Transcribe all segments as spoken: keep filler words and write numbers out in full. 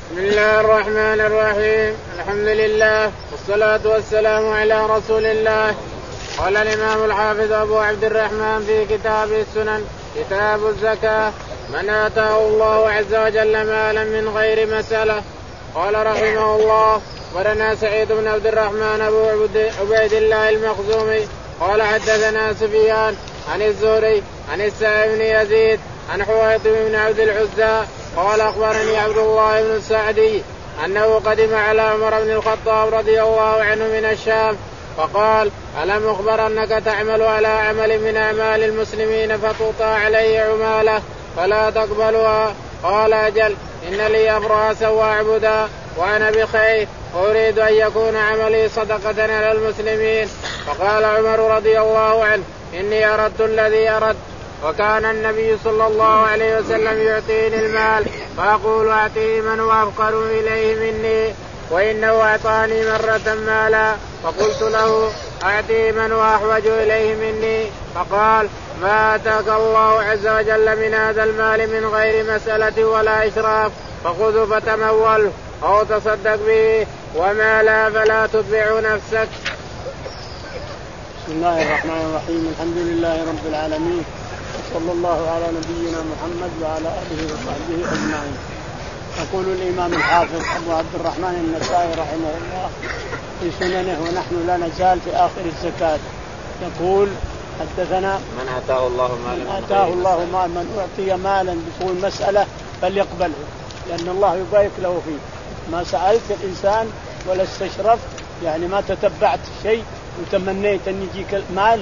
بسم الله الرحمن الرحيم. الحمد لله والصلاة والسلام على رسول الله. قال الإمام الحافظ أبو عبد الرحمن في كتاب السنن كتاب الزكاة: من آتاه الله عز وجل مالا من غير مسألة. قال رحمه الله: ورنا سعيد بن عبد الرحمن أبو عبيد الله المخزومي قال حدثنا سفيان عن الزهري عن السائب بن يزيد عن حويطب بن عبد العزى قال أخبرني عبد الله بن السعدي أنه قدم على عمر بن الخطاب رضي الله عنه من الشام فقال: ألم أخبر أنك تعمل على عمل من أعمال المسلمين فتوطى عليه عمالة فلا تقبلها؟ قال: أجل، إن لي أبراسا وأعبدا وأنا بخير وأريد أن يكون عملي صدقة على المسلمين. فقال عمر رضي الله عنه: إني أردت الذي أردت. وكان النبي صلى الله عليه وسلم يعطيني المال فأقول: أعطيه من هو أفقر إليه مني، وإنه أعطاني مرة مالا فقلت له: أعطيه من هو أحوج إليه مني. فقال: ما آتاك الله عز وجل من هذا المال من غير مسألة ولا إشراف فخذه فتموله أو تصدق به، وما لا فلا تتبع نفسك. بسم الله الرحمن الرحيم. الحمد لله رب العالمين، صلى الله على نبينا محمد وعلى آله وصحبه أجمعين. يقول الإمام الحافظ أبو عبد الرحمن النسائي رحمه الله في سننه ونحن لا نزال في آخر الزكاة، يقول: حدثنا: من آتاه الله مالا من آتاه الله مالا من أعطي مالا بطول مسألة فليقبله، لأن الله يبارك له فيه. ما سألت الإنسان ولا استشرفت، يعني ما تتبعت شيء وتمنيت أن يجيك المال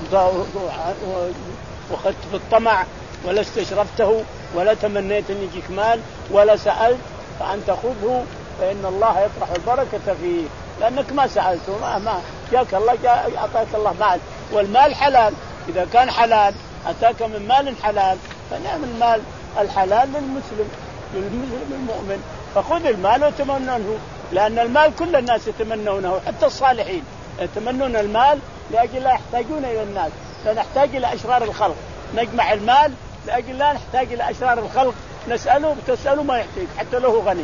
وخدت بالطمع ولا استشرفته ولا تمنيت أن يجيك مال ولا سألت، فأنت خذه، فإن الله يطرح البركة فيه، لأنك ما سألته، ما, ما جاك الله، جاء أعطاك الله مال، والمال حلال. إذا كان حلال أتاك من مال حلال فنعم المال الحلال للمسلم للمسلم المؤمن، فخذ المال وتمنونه، لأن المال كل الناس يتمنونه، حتى الصالحين يتمنون المال لأجل لا يحتاجون إلى الناس، فنحتاج إلى أشرار الخلق، نجمع المال لأجل لا نحتاج إلى أشرار الخلق، نسأله تسأله ما يحتاج حتى له غني.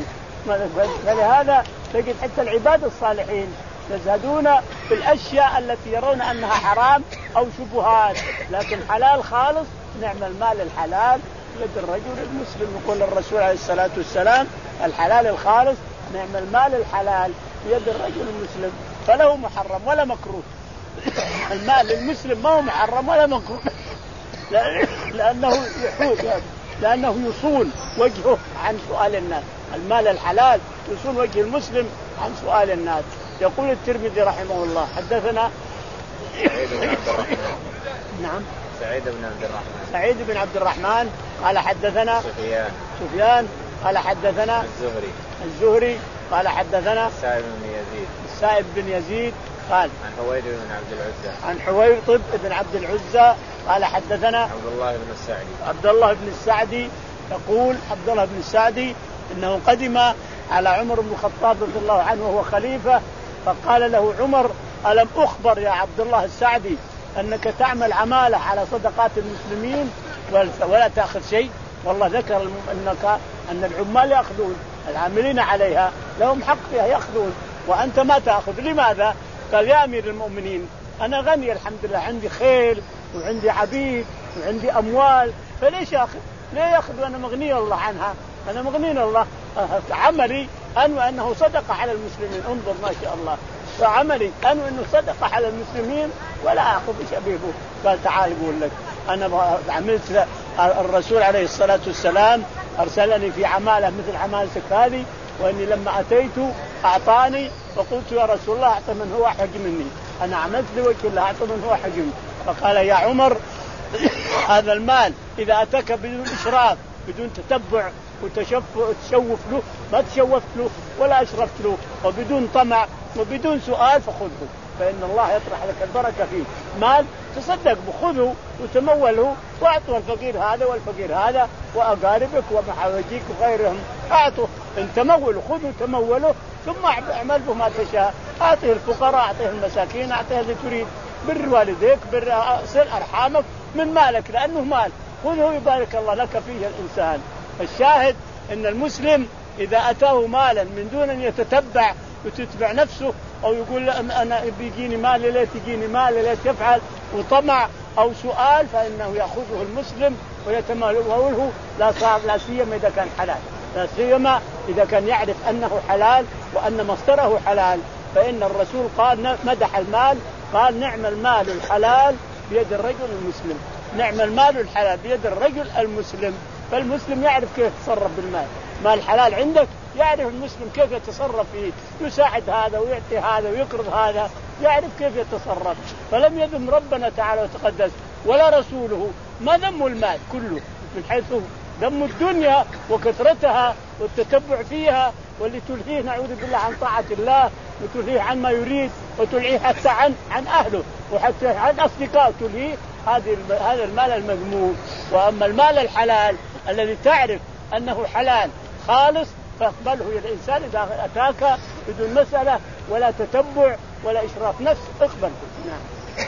فلهذا تجد حتى العباد الصالحين يزهدون في الأشياء التي يرون أنها حرام أو شبهات، لكن حلال خالص. نعم المال الحلال يد الرجل المسلم، يقول الرسول عليه الصلاة والسلام: الحلال الخالص نعم المال الحلال يد الرجل المسلم، فله محرم ولا مكروه. المال المسلم ما هو محرم ولا مكروه، لأنه يحوز، لأنه يصون وجهه عن سؤال الناس. المال الحلال يصون وجه المسلم عن سؤال الناس. يقول الترمذي رحمه الله: حدثنا سعيد بن عبد الرحمن. نعم سعيد بن عبد الرحمن. سعيد بن عبد الرحمن قال حدثنا سفيان. سفيان قال حدثنا الزهري. الزهري قال حدثنا السائب بن يزيد. السائب بن يزيد قال عن حويطب بن عبد العزى. عن حويطب بن عبد العزى قال حدثنا عبد الله بن السعدي. عبد الله بن السعدي يقول: عبد الله بن السعدي انه قدم على عمر بن الخطاب رضي الله عنه وهو خليفة، فقال له عمر: ألم أخبر يا عبد الله السعدي أنك تعمل عمالة على صدقات المسلمين ولا تأخذ شيء؟ والله ذكر أنك أن العمال يأخذون، العاملين عليها لهم حق فيها يأخذون، وأنت ما تأخذ. لماذا؟ قال: يا أمير المؤمنين، أنا غني الحمد لله، عندي خيل وعندي عبيد وعندي أموال، فليش أخذ؟ ليه يأخذ وأنا مغني الله عنها؟ أنا مغني الله، عملي أنه أنه صدقة على المسلمين. انظر ما شاء الله، فعملي أنه أنه صدقة على المسلمين ولا أخذ شبيبه. قال: تعال يقول لك، أنا عملت الرسول عليه الصلاة والسلام أرسلني في عمالة مثل عمالتك هذه، وإني لما أتيت أعطاني فقلت: يا رسول الله أعطى من هو أحق مني، أنا عملت لوجه الله أعطى من هو أحق مني. فقال: يا عمر، هذا المال إذا أتاك بدون إشراف بدون تتبع وتشوف له، ما تشوفت له ولا أشرفت له، وبدون طمع وبدون سؤال، فخذه، فإن الله يطرح لك البركة فيه. مال تصدق بخذه وتموله واعطوا الفقير هذا والفقير هذا وأقاربك ومحاوجيك وغيرهم، أعطوا إن تمول، خذوا تموله، ثم اعمل به ما تشاء، أعطيه الفقراء، أعطيه المساكين، أعطيه اللي تريد، بر والديك، بر صل أرحامك من مالك، لأنه مال، خذه يبارك الله لك فيه الإنسان. الشاهد أن المسلم إذا أتاه مالا من دون أن يتتبع وتتبع نفسه أو يقول أنا بيجيني مال ليت يجيني مال ليت يفعل وطمع أو سؤال فإنه يأخذه المسلم ويتموله لا صار لا سيما إذا كان حلال لا سيما إذا كان يعرف أنه حلال وأن مصدره حلال. فإن الرسول قال مدح المال قال نعم المال الحلال بيد الرجل المسلم. نعم المال الحلال بيد الرجل المسلم. فالمسلم يعرف كيف يتصرف بالمال. مال حلال عندك يعرف المسلم كيف يتصرف فيه يساعد هذا ويعطي هذا ويقرض هذا يعرف كيف يتصرف. فلم يذم ربنا تعالى وتقدس ولا رسوله ما ذم المال كله من حيث ذم الدنيا وكثرتها والتتبع فيها واللي تلهيه نعوذ بالله عن طاعة الله وتلهيه عن ما يريد وتلهيه حتى عن عن أهله وحتى عن أصدقائه تلهيه هذه هذا المال المذموم. وأما المال الحلال الذي تعرف أنه حلال خالص فاقبله يا الإنسان إذا أتاك بدون مسألة ولا تتبع ولا إشراف نفس اقبله. نعم.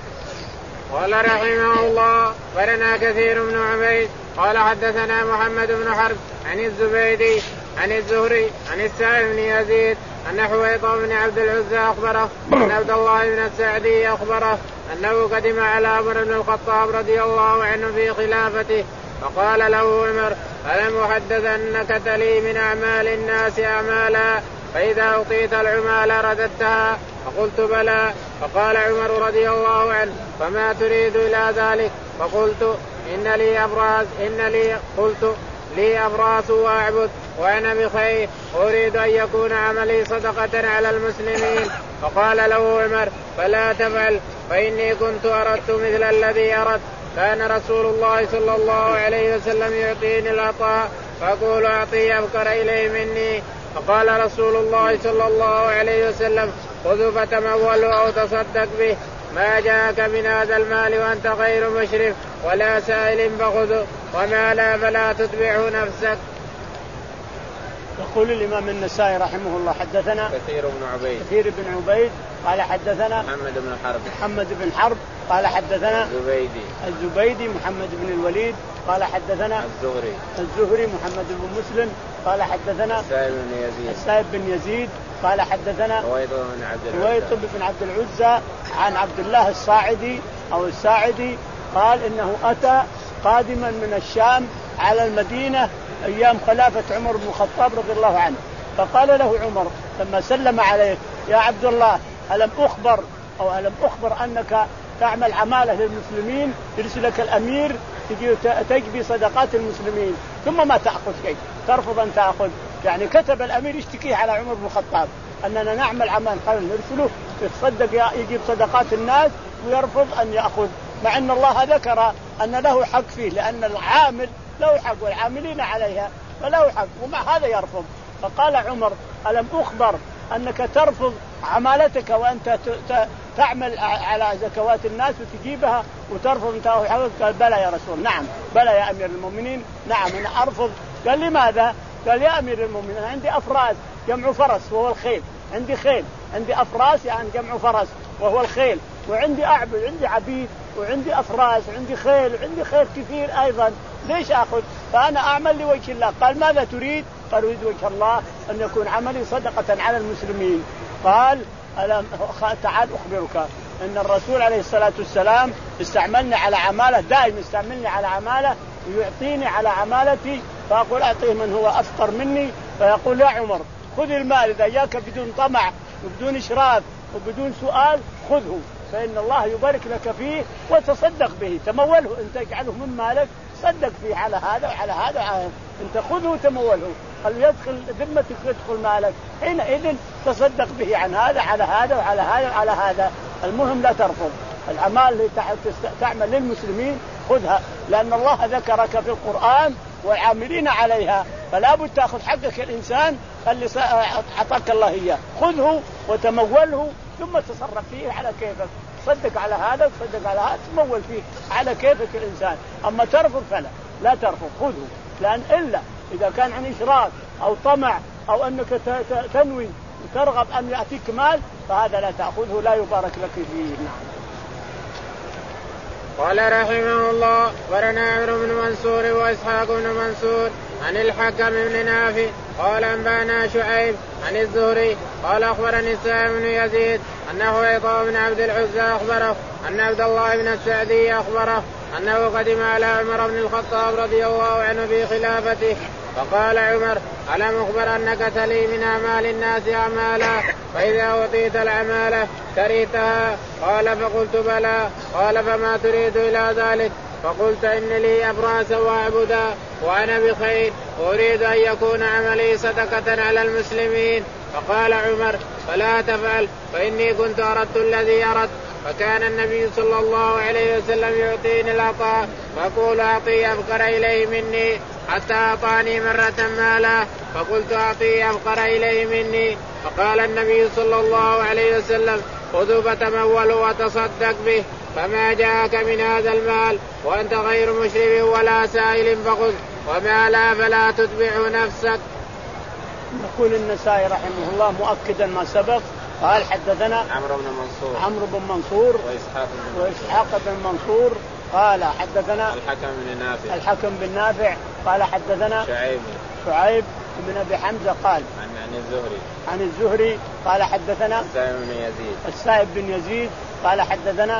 قال رحمه الله ولنا كثير بن عبيد قال حدثنا محمد بن حرب عن الزبيدي عن الزهري عن السائب بن يزيد أن حويطة بن عبد العزى أخبره أن عبد الله بن السعدي أخبره أنه قدم على عمر بن الخطاب رضي الله عنه في خلافته فقال له عمر ألم أحدث أنك تلي من أعمال الناس أعمالا فإذا أعطيت العمال رددتها فقلت بلى. فقال عمر رضي الله عنه فما تريد إلى ذلك؟ فقلت إن لي أبراس إن لي قلت لي أبراس وأعبد وأنا بخير أريد أن يكون عملي صدقة على المسلمين. فقال له عمر فلا تفعل فإني كنت أردت مثل الذي أردت. كان رسول الله صلى الله عليه وسلم يعطيني العطاء فأقول أعطي أفقر إليه مني. فقال رسول الله صلى الله عليه وسلم خذ فتموله أو تصدق به ما جاءك من هذا المال وأنت غير مشرف ولا سائل فخذه وما لا فلا تتبعه نفسك. يقول الإمام النسائي رحمه الله حدثنا كثير بن عبيد كثير بن عبيد قال حدثنا محمد بن حرب محمد بن حرب قال حدثنا الزبيدي الزبيدي محمد بن الوليد قال حدثنا الزهري الزهري محمد بن مسلم قال حدثنا السائب بن يزيد السائب بن يزيد قال حدثنا حويطة بن عبد حويطة بن عبد العزى عن عبد الله الصاعدي أو الساعدي قال إنه أتى قادما من الشام على المدينة أيام خلافة عمر بن الخطاب رضي الله عنه. فقال له عمر لما سلم عليه يا عبد الله ألم أخبر أو ألم أخبر أنك تعمل عمالة للمسلمين يرسلك الأمير تجبي صدقات المسلمين ثم ما تأخذ شيء ترفض أن تأخذ. يعني كتب الأمير يشتكيه على عمر بن الخطاب أننا نعمل عمل قال نرسله يتصدق يجيب صدقات الناس ويرفض أن يأخذ مع أن الله ذكر أن له حق فيه لأن العامل له حق والعاملين عليها فله حق ومع هذا يرفض. فقال عمر ألم أخبر أنك ترفض عمالتك وأنت تعمل على زكوات الناس وتجيبها وترفض أنت حقك؟ قال بلى يا رسول نعم بلى يا أمير المؤمنين نعم أنا أرفض. قال لماذا؟ قال يا أمير المؤمنين أنا عندي أفراس جمع فرس وهو الخيل عندي خيل عندي أفراس يعني جمع فرس وهو الخيل وعندي أعبد عندي عبيد وعندي أفراس وعندي خيل وعندي خير كثير أيضا ليش أخذ؟ فأنا أعمل لوجه الله. قال ماذا تريد؟ قال أريد وجه الله أن يكون عملي صدقة على المسلمين. قال تعال أخبرك أن الرسول عليه الصلاة والسلام استعملني على عمالة دائما استعملني على عمالة ويعطيني على عمالتي فأقول أعطيه من هو أفقر مني فيقول يا عمر خذ المال إذا جاك بدون طمع وبدون إشراف وبدون سؤال خذه فإن الله يبارك لك فيه وتصدق به تموله أنت تجعله من مالك صدق فيه على هذا وعلى هذا وعلى أنت خذه وتموله خل يدخل ذمتك يدخل مالك حينئذ تصدق به عن هذا على هذا وعلى هذا وعلى هذا. المهم لا ترفض الأعمال اللي تعمل للمسلمين خذها لأن الله ذكرك في القرآن والعاملين عليها فلا بد تأخذ حقك الإنسان اللي أعطاك الله إياه خذه وتموله ثم تصرف فيه على كيفك صدق على هذا وصدق على هذا تمول فيه على كيفك الإنسان. أما ترفض فلا لا ترفض خذه لأن إلا إذا كان عن إشراك أو طمع أو أنك تنوي وترغب أن يأتيك مال فهذا لا تأخذه لا يبارك لك فيه. قال رحمه الله ورنا عمرو بن منصور وإسحاق بن منصور عن الحكم بن نافع قال أنبانا شعيب عن الزهري قال أخبرني سالم بن يزيد أنه عطاء بن عبد العزى أخبره أن عبد الله بن السعدي أخبره أنه قدم على عمر بن الخطاب رضي الله عنه في خلافته فقال عمر ألم أخبر أنك تلي من أعمال الناس أعمالا فإذا أعطيت العمالة كرهتها؟ قال فقلت بلى. قال فما تريد إلى ذلك؟ فقلت إن لي أبراسا وأعبدا وأنا بخير وأريد أن يكون عملي صدقة على المسلمين. فقال عمر فلا تفعل فإني كنت أردت الذي أردت. فكان النبي صلى الله عليه وسلم يعطيني العطاء فأقول أعطي أفقر إليه مني حتى أعطاني مرة مالا فقلت أعطي أفقر إليه مني. فقال النبي صلى الله عليه وسلم خذوا فتمولوا وتصدق به فما جاءك من هذا المال وأنت غير مشرف ولا سائل فخذ وما لا فلا تتبع نفسك. يقول النسائي رحمه الله مؤكدا ما سبق قال حدثنا عمرو بن منصور عمرو بن منصور وإسحاق بن, وإسحاق بن منصور قال حدثنا الحكم بن نافع الحكم بن نافع قال حدثنا شعيب شعيب بن أبي حمزة قال عن عن الزهري عن الزهري قال حدثنا السائب بن يزيد السائب بن يزيد قال حدثنا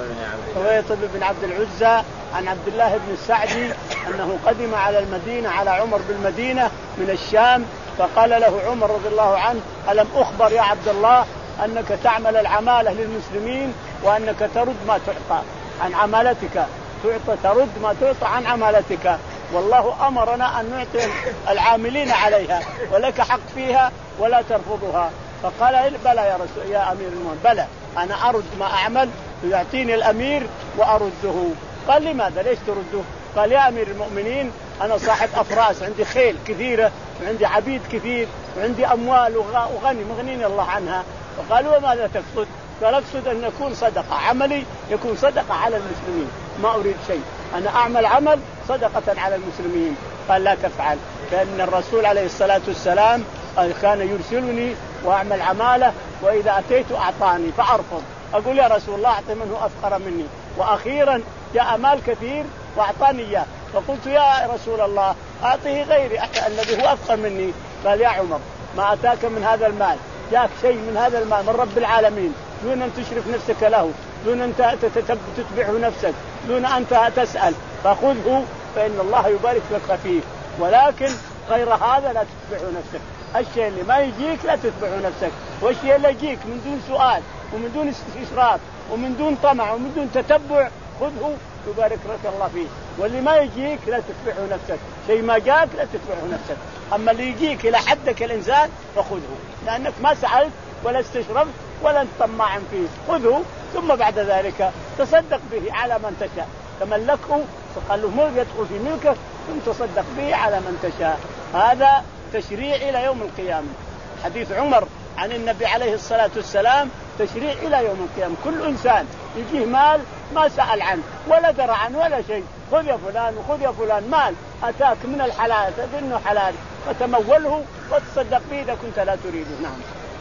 حويطب بن عبد العزى عن عبد الله بن السعدي أنه قدم على المدينة على عمر بالمدينة من الشام فقال له عمر رضي الله عنه ألم أخبر يا عبد الله أنك تعمل العمالة للمسلمين وأنك ترد ما تعطى عن عمالتك تعطى ترد ما تعطى عن عمالتك والله أمرنا أن نعطي العاملين عليها ولك حق فيها ولا ترفضها. فقال بلى يا رسول يا أمير المؤمنين بلى أنا أرد ما أعمل ويعطيني الأمير وأرده. قال لماذا ليش ترده؟ قال يا أمير المؤمنين أنا صاحب أفراس عندي خيل كثيرة وعندي عبيد كثير وعندي أموال وغني مغنيني الله عنها. فقالوا وماذا تقصد؟ قال أقصد أن يكون صدقة عملي يكون صدقة على المسلمين ما أريد شيء أنا أعمل عمل صدقة على المسلمين. قال لا تفعل فإن الرسول عليه الصلاة والسلام كان يرسلني وأعمل عمالة وإذا أتيت أعطاني فأرفض أقول يا رسول الله أعطي منه أفقر مني وأخيرا جاء مال كثير وأعطاني إياه فقلت يا رسول الله أعطيه غيري الذي هو أفقر مني. قال يا عمر ما أتاك من هذا المال جاءك شيء من هذا المال من رب العالمين دون أن تشرف نفسك له دون أن تتبعه نفسك دون أن تسأل فخذه فإن الله يبارك لك فيه ولكن غير هذا لا تتبعه نفسك. الشيء اللي ما يجيك لا تتبعه نفسك والشيء اللي يجيك من دون سؤال ومن دون استشراف ومن دون طمع ومن دون تتبع خذه يبارك لك الله فيه واللي ما يجيك لا تتبعه نفسك. شيء ما جاك لا تتبعه نفسك أما اللي يجيك إلى حدك الإنسان فخذه لأنك ما سألت ولا استشرفت ولا انت طماع فيه خذه ثم بعد ذلك تصدق به على من تشاء تملكه فقال له ملك يدخل في ملكه ثم تصدق به على من تشاء. هذا تشريع إلى يوم القيامة. حديث عمر عن النبي عليه الصلاة والسلام تشريع إلى يوم القيامة. كل إنسان يجيه مال ما سأل عنه ولا درى عنه ولا شيء خذ يا فلان وخذ يا فلان مال أتاك من الحلال تظنه حلال فتموله وتصدق به إذا كنت لا تريده. نعم.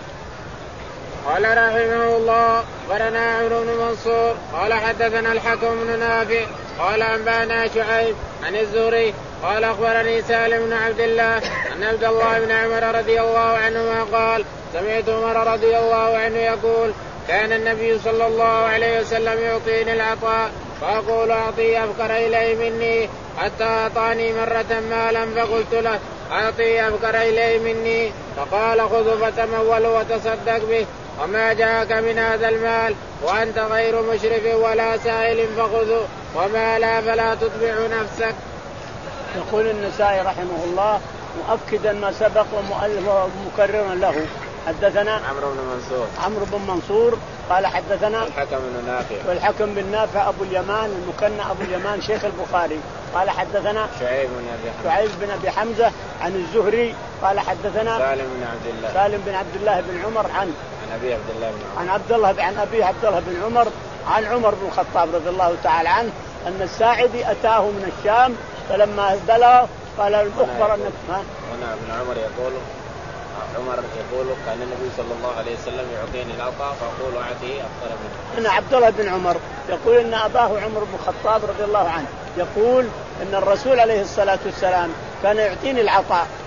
قال رحمه الله أخبرنا عمرو بن منصور قال حدثنا الحكم بن نافع قال أنبانا شعيب عن الزهري قال أخبرني سالم بن عبد الله أن عبد الله بن عمر رضي الله عنهما قال سمعت عمر رضي الله عنه يقول كان النبي صلى الله عليه وسلم يعطيني العطاء فأقول أعطي أفقر إليه مني حتى أعطاني مرة مالا فقلت له أعطي أفقر إليه مني فقال خذ فتمول وتصدق به وما جاءك من هذا المال وأنت غير مشرف ولا سائل فخذه وما لا فلا تتبع نفسك. يقول النسائي رحمه الله مؤكدا ما سبق ومكررا له حدثنا عمرو بن منصور عمرو بن منصور قال حدثنا الحكم بن نافع والحكم بن نافع أبو اليمان المكنى أبو اليمان شيخ البخاري قال حدثنا شعيب بن أبي حمزة شعيب بن أبي حمزة عن الزهري قال حدثنا سالم بن عبد الله سالم بن عبد الله بن عمر عن عن أبي عبد الله بن عمر عن عبد الله عن أبي عبد الله بن عمر عن عمر بن الخطاب رضي الله تعالى عنه أن الساعدي أتاه من الشام فلما بلغ قال الأخبر أنك هنا ابن عمر يقول عمر يقول كان النبي صلى الله عليه وسلم يعطيني العطاء فأقول أعطيه أفضل منه. أنا عبد الله بن عمر يقول إن أباه عمر بن الخطاب رضي الله عنه يقول إن الرسول عليه الصلاة والسلام كان يعطيني العطاء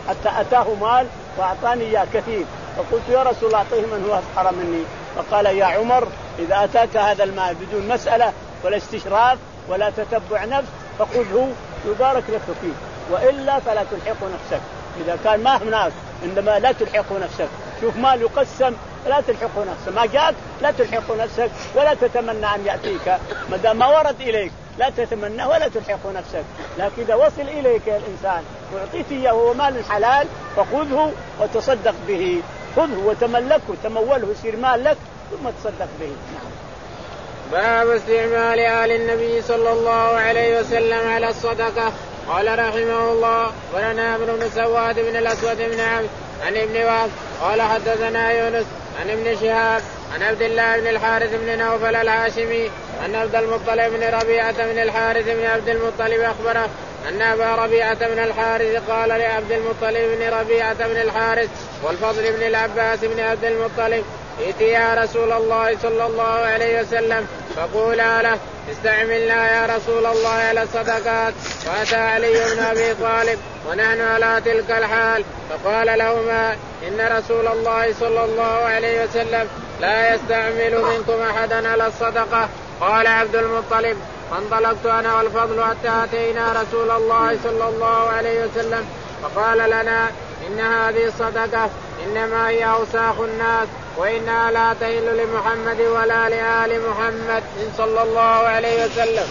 حتى أتاه مال وأعطاني إياه كثير، فقلت يا رسول الله أعطيه من هو أفقر مني. فقال يا عمر إذا أتاك هذا المال بدون مسألة ولا استشراف ولا تتبع نفس فخذه يبارك لك فيه، وإلا فلا تلحق نفسك. إذا كان ما هناك إنما لا تلحق نفسك. شوف مال يقسم لا تلحق نفسك، ما جاءك لا تلحق نفسك ولا تتمنى أن يأتيك، ما دام ما ورد إليك لا تتمنى ولا تلحق نفسك. لكن إذا وصل إليك الإنسان وأعطيت إياه هو مال حلال فخذه وتصدق به، خذه وتملكه تموله يصير مال لك ثم تصدق به. نعم. باب استعمال آل النبي صلى الله عليه وسلم على الصدقة. قال رحمه الله ولنا عمرو بن سواد بن الأسود بن عبد عن ابن وهب قال حدثنا يونس عن ابن شهاب عن عبد الله بن الحارث بن نوفل الهاشمي أن عبد المطلب بن ربيعة بن الحارث بن عبد المطلب أخبره أن أبا ربيعة بن الحارث قال لعبد المطلب بن ربيعة بن الحارث والفضل بن العباس بن عبد المطلب ائت يا رسول الله صلى الله عليه وسلم فقولا له استعملنا يا رسول الله على الصدقات. فأتى علي بن أبي طالب ونحن على تلك الحال فقال لهما إن رسول الله صلى الله عليه وسلم لا يستعمل منكم أحدا على الصدقة. قال عبد المطلب فانطلقت أنا والفضل حتى أتينا رسول الله صلى الله عليه وسلم فقال لنا إن هذه الصدقة إنما هي أوساخ الناس وإنها لا تحل لمحمد ولا لآل محمد صلى الله عليه وسلم.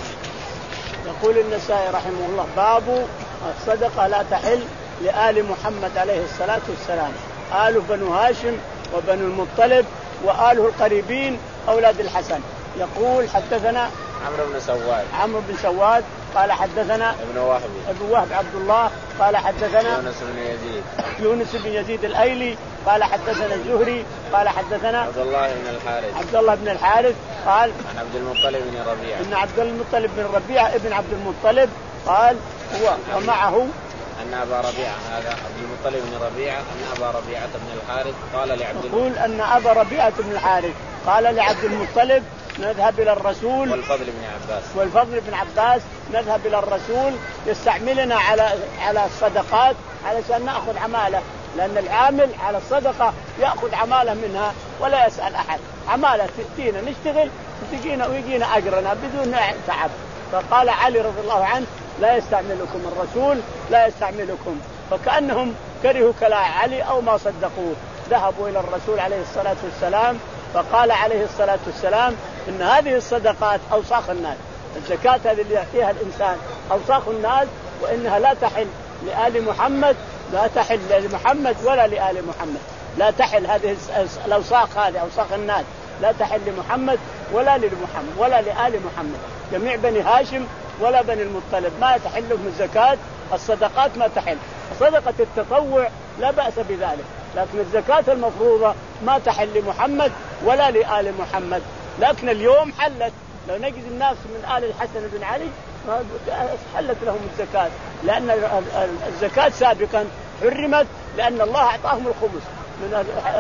يقول النسائي رحمه الله باب الصدقة لا تحل لآل محمد عليه الصلاة والسلام، آل بنو هاشم وبنو المطلب وآله القريبين أولاد الحسن. يقول حدثنا عمرو بن سواد عمرو بن سواد قال حدثنا ابن وهب ابن وهب عبد الله قال حدثنا يونس بن يزيد يونس بن يزيد الأيلي قال حدثنا الزهري قال حدثنا عبد الله بن الحارث عبد الله بن الحارث قال عن عبد المطلب بن ربيعة إن عبد المطلب بن ربيعة ابن عبد المطلب قال هو ومعه أن أبا ربيعة هذا عبد المطلب بن ربيعة أن أبا ربيعة بن الحارث قال لعبد يقول أن أبا ربيعة بن الحارث قال لعبد المطلب نذهب إلى الرسول والفضل بن عباس والفضل بن عباس نذهب إلى الرسول يستعملنا على على الصدقات علشان نأخذ عمالة، لأن العامل على الصدقة يأخذ عمالة منها ولا يسأل أحد، عمالة تأتينا نشتغل وتجينا ويجينا أجرنا بدون تعب. فقال علي رضي الله عنه لا يستعملكم الرسول لا يستعملكم، فكأنهم كرهوا كلام علي أو ما صدقوه. ذهبوا إلى الرسول عليه الصلاة والسلام فقال عليه الصلاة والسلام إن هذه الصدقات أوساخ الناس، الزكاة هذه اللي يعطيها الإنسان أوساخ الناس وإنها لا تحل لآل محمد لا تحل لمحمد ولا لآل محمد، لا تحل هذه الأوساخ هذه أوساخ الناس لا تحل لمحمد ولا لمحمد ولا لآل محمد. جميع بني هاشم ولا بني المطلب ما تحل لهم الزكاة، الصدقات ما تحل، صدقة التطوع لا بأس بذلك، لكن الزكاة المفروضة ما تحل لمحمد ولا لآل محمد. لكن اليوم حلت، لو نجد الناس من آل الحسن بن علي حلت لهم الزكاة، لأن الزكاة سابقا حرمت لأن الله أعطاهم الخمس من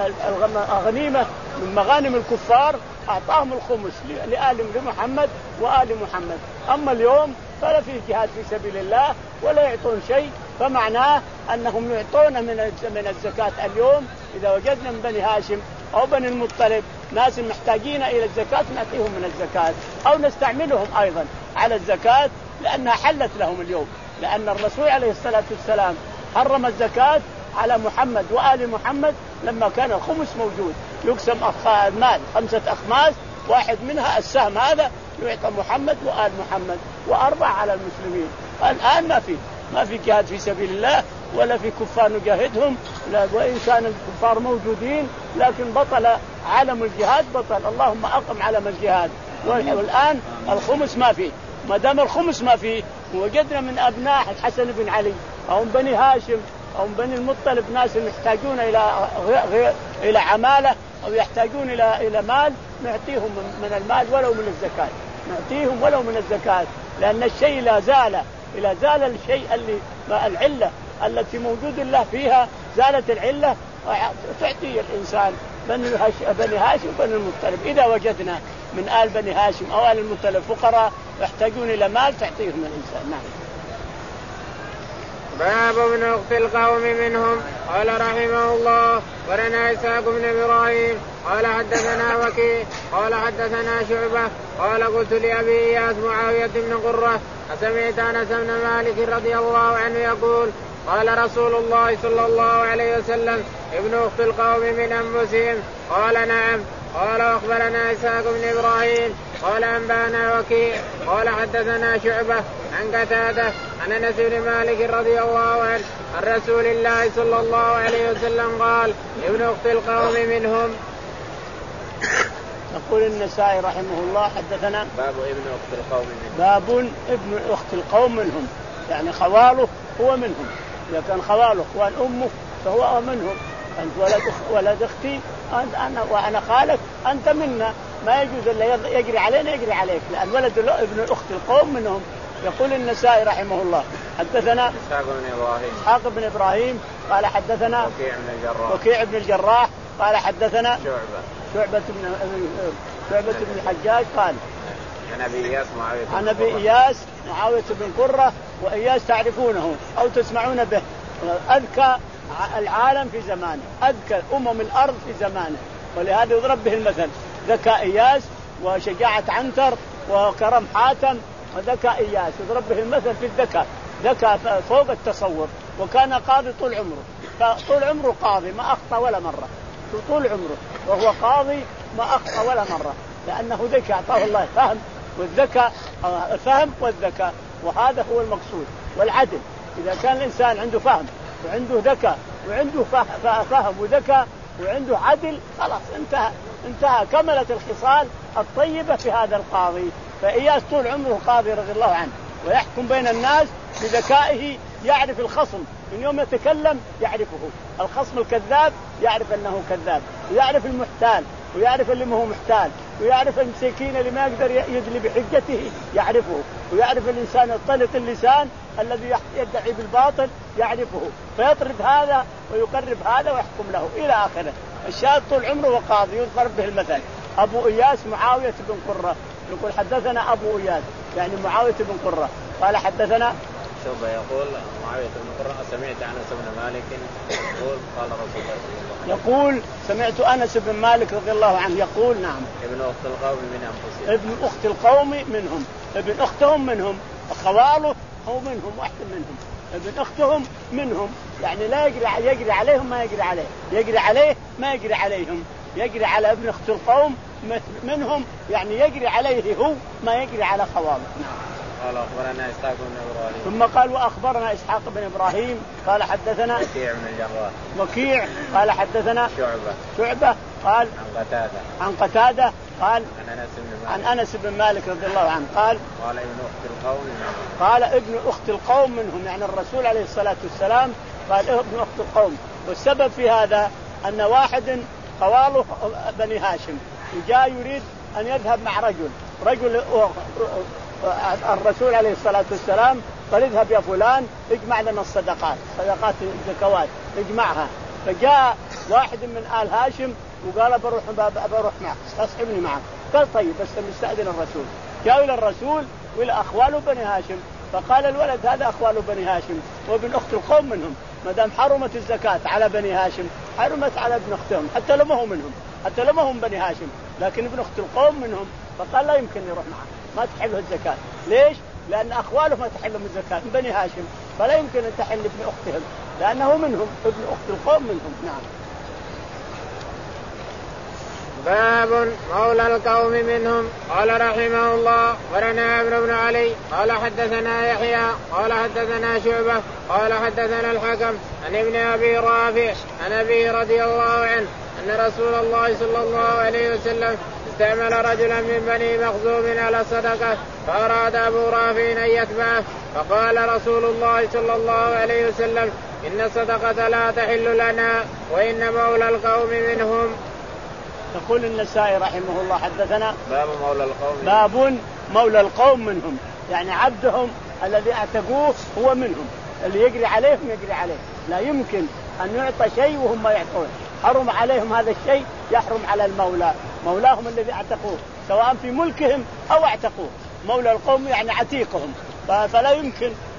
الغنيمة من مغانم الكفار، أعطاهم الخمس لآل محمد وآل محمد. أما اليوم فلا فيه جهاد في سبيل الله ولا يعطون شيء، فمعناه أنهم يعطون من من الزكاة اليوم. إذا وجدنا من بني هاشم أو بني المطلب ناس محتاجين إلى الزكاة نعطيهم من الزكاة أو نستعملهم أيضا على الزكاة لأنها حلت لهم اليوم، لأن الرسول عليه الصلاة والسلام حرم الزكاة على محمد وآل محمد لما كان الخمس موجود، يقسم المال خمسة أخماس واحد منها السهم هذا يعطى محمد وآل محمد وأربع على المسلمين. الآن ما في ما في جهاد في سبيل الله ولا في كفار نجاهدهم، وإن كان الكفار موجودين لكن بطل عالم الجهاد، بطل اللهم أقم علم الجهاد. والآن الخمس ما فيه، ما دام الخمس ما فيه وجدنا من أبناء الحسن بن علي أو من بني هاشم أو من بني المطلب ناس يحتاجون إلى إلى عمالة أو يحتاجون إلى إلى مال نعطيهم من المال ولو من الزكاة، نعطيهم ولو من الزكاة، لأن الشيء لا زال إلى زال الشيء اللي العلة التي موجود الله فيها زالت العلة تعطي الإنسان بني هاشم وبني المطلب. إذا وجدنا من آل بني هاشم أو آل المطلب فقراء يحتاجون إلى مال تعطيهم الإنسان. نعم. باب ابن أخت القوم منهم. قال رحمه الله ولنا إسحاق بن إبراهيم قال حدثنا وكيع قال حدثنا شعبة قال قلت لأبي إياس معاوية بن قرة أسمعت أنس بن مالك رضي الله عنه يقول قال رسول الله صلى الله عليه وسلم ابن أخت القوم من أنفسهم؟ قال نعم. قال أخبرنا إسحاق بن إبراهيم قال أنبانا وكيع قال حدثنا شعبة عن قتادة عن أنس بن مالك رضي الله عنه عن رسول الله صلى الله عليه وسلم قال ابن أخت القوم منهم. يقول النسائي رحمه الله حدثنا باب ابن أخت القوم منهم. باب ابن أخت القوم منهم يعني خواله هو منهم. إذا كان خواله اخوان أمه فهو منهم. أنت ولد ولد أختي أنت أنا وأنا خالك أنت منا ما يجوز إلا يجري علينا يجري عليك لأن ولد ابن أخت القوم منهم. يقول النسائي رحمه الله حدثنا إسحاق بن إبراهيم إسحاق بن إبراهيم قال حدثنا وكيع بن الجراح وكيع بن الجراح قال حدثنا شعبة شعبة بن شعبة بن الحجاج قال عن أبي إياس معاوية عن أبي إياس معاوية بن قرة وإياس تعرفونه أو تسمعون به أذكى العالم في زمانه أذكى أمم الأرض في زمانه ولهذا يضرب به المثل ذكاء إياس وشجاعة عنتر وكرم حاتم وذكاء إياس يضرب به المثل في الذكاء ذكاء فوق التصور. وكان قاضي طول عمره طول عمره قاضي ما أخطأ ولا مرة طول عمره وهو قاضي ما أخطأ ولا مرة لأنه ذكي أعطاه الله فهم والذكاء الفهم والذكاء وهذا هو المقصود والعدل. إذا كان الإنسان عنده فهم وعنده ذكاء وعنده فهم وذكاء وعنده عدل خلاص انتهى انتهى كملت الخصال الطيبة في هذا القاضي. فإياس طول عمره قاضي رضي الله عنه ويحكم بين الناس بذكائه يعرف الخصم من يوم يتكلم يعرفه الخصم الكذاب يعرف أنه كذاب ويعرف المحتال ويعرف اللي ما هو محتال ويعرف المسكين اللي ما يقدر يدلي بحجته يعرفه ويعرف الإنسان الطلق اللسان الذي يدعي بالباطل يعرفه فيطرد هذا ويقرب هذا ويحكم له إلى آخره. الشاهد طول عمره وقاضي يضرب به المثل. أبو إياس معاوية بن قرة يقول حدثنا أبو إياس يعني معاوية بن قرة قال حدثنا شوبة يقول معاوية بن قرة سمعت أنس بن مالك يقول قال رسول الله صلى الله عليه وسلم يقول سمعت أنس بن مالك رضي الله عنه يقول نعم ابن أخت القوم من أنفسهم ابن أخت القوم منهم ابن أختهم منهم خواله هو منهم واحد منهم ابن أختهم منهم يعني لا يجري يجري عليهم ما يجري عليه يجري عليه ما يجري عليهم يجري على ابن أخت القوم منهم يعني يجري عليه هو ما يجري على خواله. قال أخبرنا إسحاق بن إبراهيم ثم قال وأخبرنا إسحاق بن إبراهيم قال حدثنا وكيع بن الجراح وكيع قال حدثنا شعبة شعبة قال عن قتادة عن قتادة قال عن أنس بن مالك عن أنس بن مالك رضي الله عنه قال قال ابن أخت القوم منهم قال ابن أخت القوم منهم يعني الرسول عليه الصلاة والسلام قال ابن أخت القوم. والسبب في هذا أن واحد قواله بني هاشم وجاء يريد أن يذهب مع رجل رجل الرسول عليه الصلاة والسلام قال اذهب يا فلان اجمع لنا الصدقات صدقات الزكوات اجمعها. فجاء واحد من آل هاشم وقال بروح بروح معك اصحبني معك قال طيب بس مستأذن الرسول. جاء إلى الرسول وإلى أخواله بني هاشم فقال الولد هذا أخواله بني هاشم وابن أخت القوم منهم ما دام حرمت الزكاة على بني هاشم حرمت على ابن أختهم حتى لو ما هو منهم حتى لو ما هم بني هاشم لكن ابن أخت القوم منهم. فقال لا يمكن يروح معه ما تحله الزكاة. ليش؟ لأن أخواله ما تحلهم الزكاة من بني هاشم فلا يمكن أن تحل ابن أختهم لأنه منهم ابن أخت القوم منهم. نعم. باب مولى القوم منهم. قال رحمه الله ورنا عمرو بن علي قال حدثنا يحيى قال حدثنا شعبة قال حدثنا الحكم عن ابن أبي رافع عن أبي رضي الله عنه أن رسول الله صلى الله عليه وسلم استعمل رجلا من بني مخزوم على الصدقة فأراد أبو رافع أن يتبعه فقال رسول الله صلى الله عليه وسلم إن الصدقة لا تحل لنا وإن مولى القوم منهم. يقول النسائي رحمه الله حدثنا باب مولى القوم باب مولى القوم منهم يعني عبدهم الذي اعتقوه هو منهم اللي يجري عليهم يجري عليه لا يمكن أن يعطى شيء وهم ما يعطون حرم عليهم هذا الشيء يحرم على المولى مولاهم الذي اعتقوه سواء في ملكهم أو اعتقوه. مولى القوم يعني عتيقهم فلا يمكن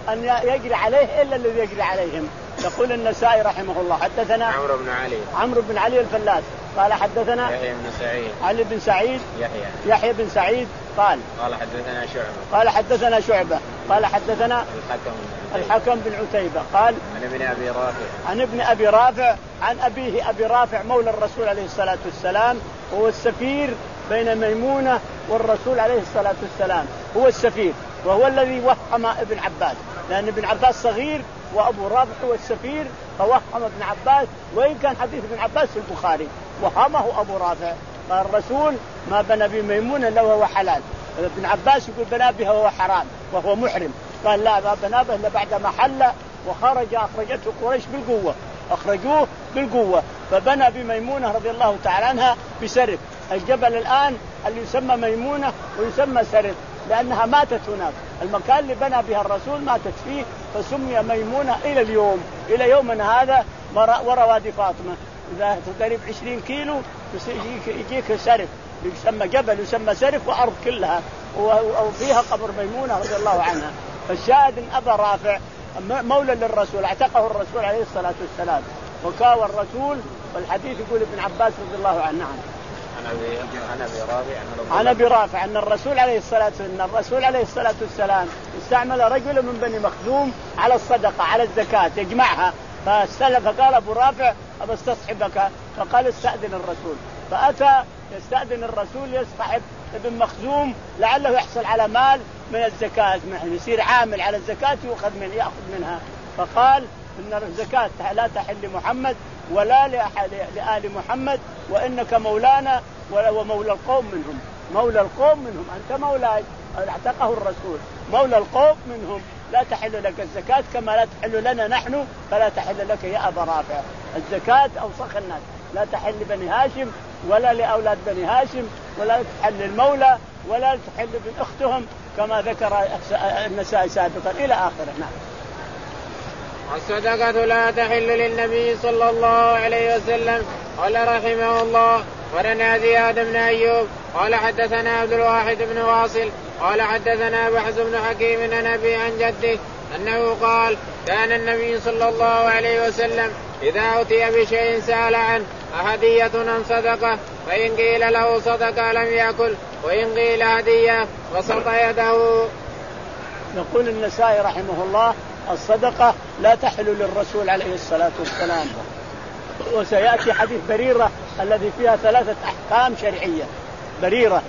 أن يجري عليه إلا الذي يجري عليهم. يقول النسائي رحمه الله حدثنا عمرو بن علي عمرو بن علي الفلاس قال حدثنا يحيى بن سعيد علي بن سعيد يحيى يحيى بن سعيد قال قال حدثنا شعبة قال حدثنا شعبة قال حدثنا الحكم الحكم بن عتيبة قال عن ابن أبي رافع عن ابن أبي رافع عن أبيه أبي رافع مولى الرسول عليه الصلاة والسلام، هو السفير بين ميمونة والرسول عليه الصلاة والسلام، هو السفير وهو الذي وهم ابن عباس، لأن ابن عباس صغير وأبو رافع هو السفير فوهم ابن عباس، وإن كان حديث ابن عباس في البخاري وهمه أبو رافع. قال الرسول ما بنى بميمونة إلا وهو حلال، ابن عباس يقول بنى بها وهو حرام وهو محرم، قال لا ما بنى به إلا بعد ما حل وخرج أخرجته قريش بالقوة، أخرجوه بالقوة فبنى بميمونة رضي الله تعالى عنها بسرف، الجبل الآن اللي يسمى ميمونة ويسمى سرف لأنها ماتت هناك، المكان اللي بنى بها الرسول ماتت فيه فسمي ميمونة إلى اليوم، إلى يومنا هذا وراء وادي فاطمة. إذا تقرب عشرين كيلو يجيك سرف يسمى جبل يسمى سرف وأرض كلها وفيها قبر ميمونة رضي الله عنها. فالشاهد إن أبا رافع مولى للرسول اعتقه الرسول عليه الصلاة والسلام وكاوى الرسول، والحديث يقول ابن عباس رضي الله عنه. نعم. عن أبي رافع أن الرسول عليه الصلاة أن الرسول عليه الصلاة والسلام استعمل رجل من بني مخزوم على الصدقة على الزكاة يجمعها، فاستلف فقال أبو رافع أبى استصحبك، فقال استأذن الرسول، فأتى يستأذن الرسول يصطحب ابن مخزوم لعله يحصل على مال من الزكاة، يصير عامل على الزكاة يأخذ من يأخذ منها، فقال إن الزكاة لا تحل لمحمد ولا لآل محمد وإنك مولانا ومولى القوم منهم، مولى القوم منهم أنت مولاي، اعتقه الرسول مولى القوم منهم، لا تحل لك الزكاة كما لا تحل لنا نحن فلا تحل لك يا أبا رافع. الزكاة أوسخ الناس، لا تحل لبني هاشم ولا لأولاد بني هاشم ولا تحل للمولى ولا تحل بن أختهم كما ذكر النسائي سابقا إلى آخره. نعم. والصدقة لا تحل للنبي صلى الله عليه وسلم. قال رحمه الله ولنا زياد بن أيوب قال حدثنا عبد الواحد بن واصل قال حدثنا بحث بن حكيم عن أبي عن جده أنه قال كان النبي صلى الله عليه وسلم إذا أتي بشيء سأل عنه أهدية أم صدقة، فإن قيل له صدقة لم يأكل وإن قيل هدية بسط يده. يقول النسائي رحمه الله الصدقة لا تحل للرسول عليه الصلاة والسلام، وسيأتي حديث بريرة الذي فيها ثلاثة أحكام شرعية. بريرة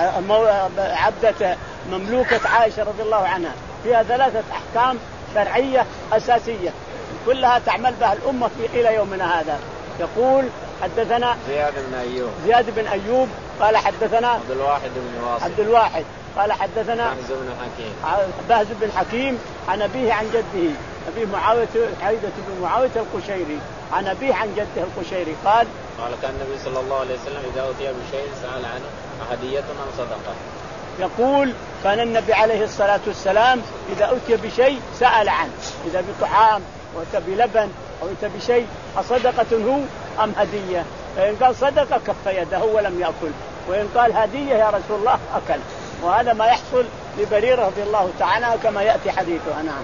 عبدة مملوكة عائشة رضي الله عنها فيها ثلاثة أحكام شرعية أساسية كلها تعمل بها الأمة في إلى يومنا هذا. يقول حدثنا زياد بن أيوب زياد بن أيوب قال حدثنا عبد الواحد بن واصل عبد الواحد قال حدثنا بهز بن حكيم بهز بن حكيم عن أبيه عن جده أبي معاوية حيدة بن معاوية القشيري عن أبيه عن جده القشيري قال قال كان النبي صلى الله عليه وسلم إذا أتي بشيء سأل عنه أهدية أم صدقة. يقول كان النبي عليه الصلاة والسلام إذا أتي بشيء سأل عنه، إذا بطعام وأتى بلبن أو أتى بشيء أصدقة هو أم هدية، فإن قال صدقة كف يده ولم يأكل، وإن قال هدية يا رسول الله أكل. وهذا ما يحصل لبريرة رضي الله تعالى كما يأتي حديثه. نعم.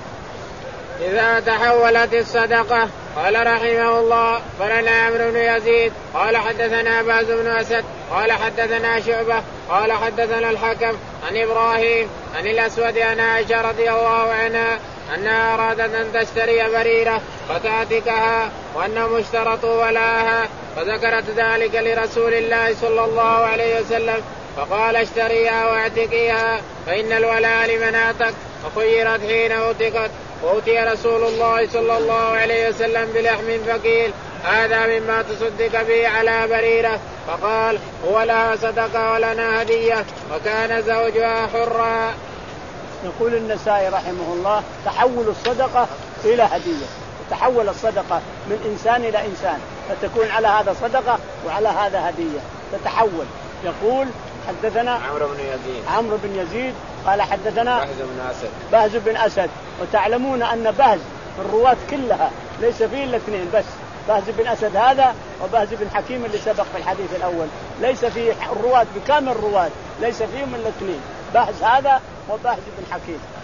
إذا تحولت الصدقة. قال رحمه الله فلنا عمرو بن يزيد قال حدثنا باز بن أسد قال حدثنا شعبة قال حدثنا الحكم عن إبراهيم عن الأسود عن عائشة رضي الله عنها أنها أرادت أن تشتري بريرة فتعتقها وأنهم اشترطوا ولاها، فذكرت ذلك لرسول الله صلى الله عليه وسلم فقال اشتريها واعتقيها فإن الولاء لمن أعتق، فخيرت حين أعتقت. وأتي رسول الله صلى الله عليه وسلم بلحم فقيل هذا مما تصدق به على بريرة، فقال هو لها صدقة ولنا هدية وكان زوجها حرا. يقول النسائي رحمه الله تحول الصدقة إلى هدية، تحول الصدقة من إنسان إلى إنسان فتكون على هذا صدقة وعلى هذا هدية تتحول. يقول حدثنا عمرو بن يزيد عمرو بن يزيد قال حدثنا بهز بن أسد بهز بن أسد وتعلمون أن بهز الرواة كلها ليس فيه إلا اثنين بس، بهز بن أسد هذا وبهز بن حكيم اللي سبق في الحديث الأول، ليس فيه الرواة بكامل الرواة ليس فيهم إلا اثنين، بهز هذا وبهز بن حكيم.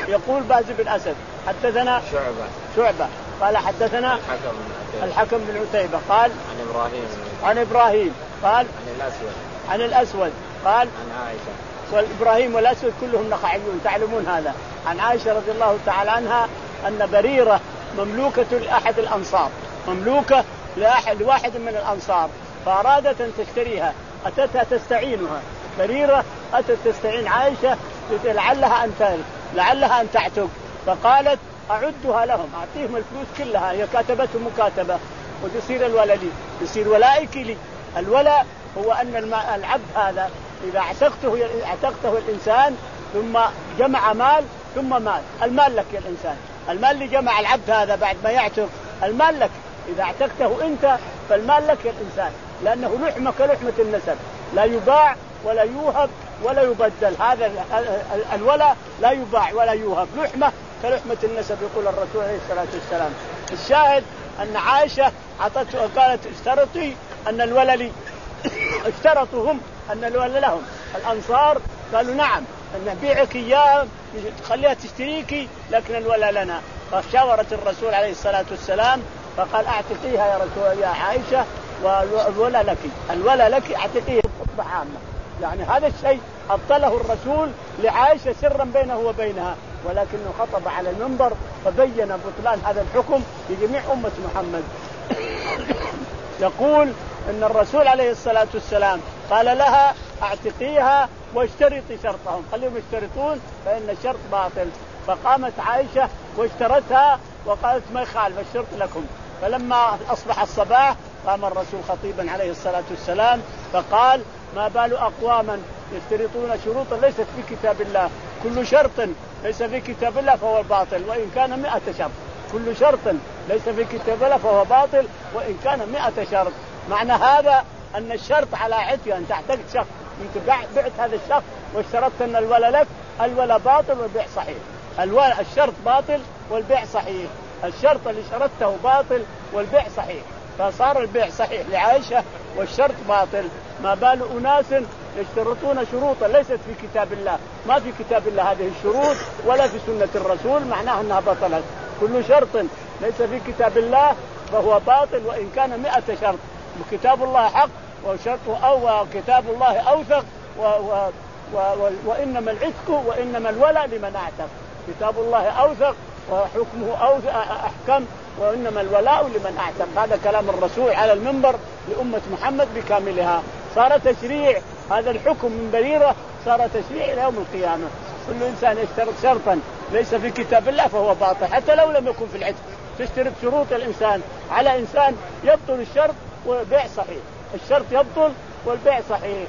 يقول باز بن أسد حدثنا شعبة شعبة قال حدثنا الحكم الحكم بن عتيبة قال عن إبراهيم عن إبراهيم قال عن الأسود عن الأسود قال عن عائشة. والإبراهيم والأسود كلهم نخعيون تعلمون هذا. عن عائشة رضي الله تعالى عنها أن بريرة مملوكة لأحد الأنصار مملوكة لأحد واحد من الأنصار فأرادت أن تشتريها أتتها تستعينها بريرة أتت تستعين عائشة لعلها أن لعلها أن تعتق فقالت أعدها لهم أعطيهم الفلوس كلها هي كاتبته مكاتبة وتصير الولاء لي يصير ولائك لي. الولاء هو أن العبد هذا إذا اعتقته اعتقته الإنسان ثم جمع مال ثم مال المال لك يا الإنسان المال اللي جمع العبد هذا بعد ما يعتق المال لك إذا اعتقته أنت فالمال لك يا الإنسان لأنه لحمة كلحمة النسب لا يباع ولا يوهب ولا يبدل. هذا الولاء لا يباع ولا يوهب لحمة كلحمة النسب يقول الرسول عليه الصلاة والسلام. الشاهد أن عائشة عطته قالت اشترطي أن الولاء لي اشترطوا هم أن الولاء لهم الأنصار قالوا نعم أن نبيعك إياها تخليها تشتريكي لكن الولاء لنا. فشاورت الرسول عليه الصلاة والسلام فقال اعتقيها يا رسول يا عائشة والولاء لك الولاء لك اعتقيها خطبة عامة. يعني هذا الشيء أبطله الرسول لعائشة سرا بينه وبينها ولكنه خطب على المنبر فبين بطلان هذا الحكم لجميع أمة محمد. يقول إن الرسول عليه الصلاة والسلام قال لها اعتقيها واشترطي شرطهم خليهم يشترطون فإن الشرط باطل. فقامت عائشة واشترتها وقالت ما يخالف الشرط لكم. فلما أصبح الصباح قام الرسول خطيبا عليه الصلاة والسلام فقال ما بال أقواما يشترطون شروطا ليست في كتاب الله كل شرط ليس في كتاب الله فهو باطل وإن كان مئة شرط كل شرط ليس في كتاب الله فهو باطل وإن كان مئة شرط. معنى هذا أن الشرط على عتية أن تعتقد شخص أنت بعت هذا الشخص واشترطت أن الولاء لك الولاء باطل والبيع صحيح. الولاء الشرط باطل والبيع صحيح. الشرط اللي شرطته باطل والبيع صحيح فصار البيع صحيح لعائشة والشرط باطل. ما بال أناس يشترطون شروطا ليست في كتاب الله ما في كتاب الله هذه الشروط ولا في سنة الرسول معناها أنها بطلت. كل شرط ليس في كتاب الله فهو باطل وإن كان مئة شرط. وكتاب الله حق وشرطه أو كتاب الله أوثق و و و و وإنما العتق وإنما الولاء لمن اعتق. كتاب الله أوثق وحكمه أوثق أحكم وإنما الولاء لمن اعتق. هذا كلام الرسول على المنبر لأمة محمد بكاملها. صار تشريع هذا الحكم من بريرة صار تشريع إلى يوم القيامة. كل إنسان يشترط شرطا ليس في كتاب الله فهو باطل حتى لو لم يكن في العتق. تشترط شروط الإنسان على إنسان يبطل الشرط والبيع صحيح. الشرط يبطل والبيع صحيح.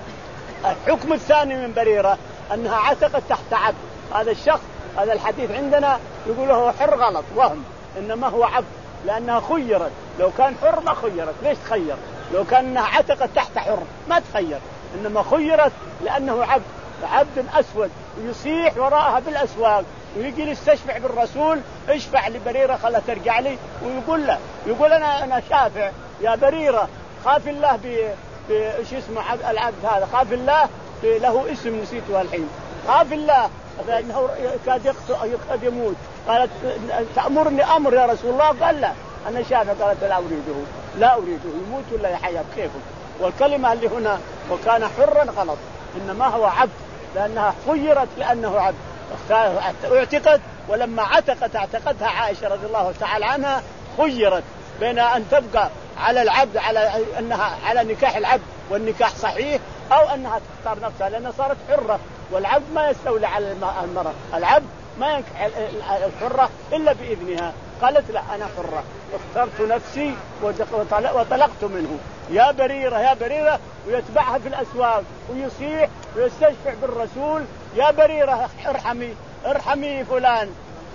الحكم الثاني من بريرة أنها عتقت تحت عبد. هذا الشخص هذا الحديث عندنا يقول هو حر غلط وهم إنما هو عبد لأنها خيرت. لو كان حر ما خيرت. ليش تخير؟ لو كان عتقت تحت حر ما تخير إنما خيرت لأنه عبد عبد أسود ويصيح وراءها بالأسواق ويجي يستشفع بالرسول اشفع لبريرة خلا ترجع لي ويقول له يقول أنا أنا شافع يا بريرة خاف الله ب ايش اسمه العبد هذا خاف الله له اسم نسيته الحين خاف الله فإنه كاد يقتل يموت. قالت تأمرني أمر يا رسول الله قال لا أنا شافع. قالت لا أريده لا أريده يموت ولا يحيى كيفه. والكلمة اللي هنا وكان حرا غلط إنما هو عبد لأنها خيرت لأنه عبد اعتقد. ولما عتقت اعتقدها عائشة رضي الله تعالى عنها خيرت بين أن تبقى على العبد على أنها على نكاح العبد والنكاح صحيح أو أنها تختار نفسها لأنها صارت حرة. والعبد ما يستولى على المرأة. العبد ما ينكح الحرة إلا بإذنها. قالت لا أنا حرة اخترت نفسي وطلقت منه. يا بريرة يا بريرة ويتبعها في الأسواق ويصيح ويستشفع بالرسول يا بريرة ارحمي ارحمي فلان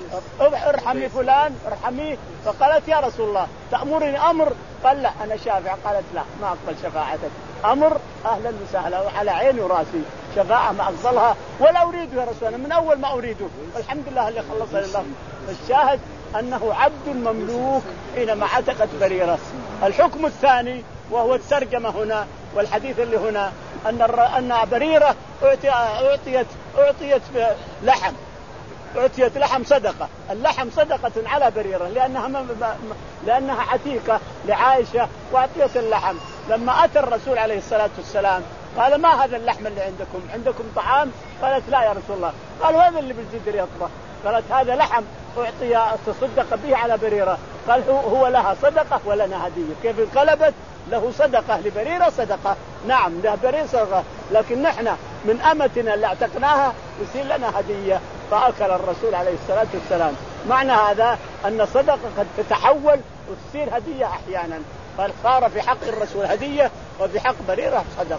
ارحمي فلان ارحميه. فقالت يا رسول الله تأمرني أمر قال لا أنا شافع. قالت لا ما أقبل شفاعتك أمر أهلا وسهلا وعلى عيني وراسي شفاعة ما أقبلها ولا أريده يا رسول الله من أول ما أريده الحمد لله اللي خلصني الله. الشاهد أنه عبد مملوك حينما عتقت بريرة. الحكم الثاني وهو الترجمة هنا والحديث اللي هنا أن أن بريرة أعطيت أعطيت لحم أعطيت لحم صدقة، اللحم صدقة على بريرة لأنها م... لأنها عتيقة لعائشة وأعطيت اللحم. لما أتى الرسول عليه الصلاة والسلام قال ما هذا اللحم اللي عندكم؟ عندكم طعام؟ قالت لا يا رسول الله. قالوا هذا اللي بالجدر يطبخ. قالت هذا لحم أعطي تصدق به على بريرة. قال هو لها صدقة ولنا هدية. كيف انقلبت؟ له صدقة لبريرة صدقة، نعم له بريرة صدقة، لكن نحن من أمتنا اللي اعتقناها يصير لنا هدية. فأكل الرسول عليه الصلاة والسلام. معنى هذا أن الصدقة قد تتحول وتصير هدية أحيانا، فصار في حق الرسول هدية وفي حق بريرة صدقة.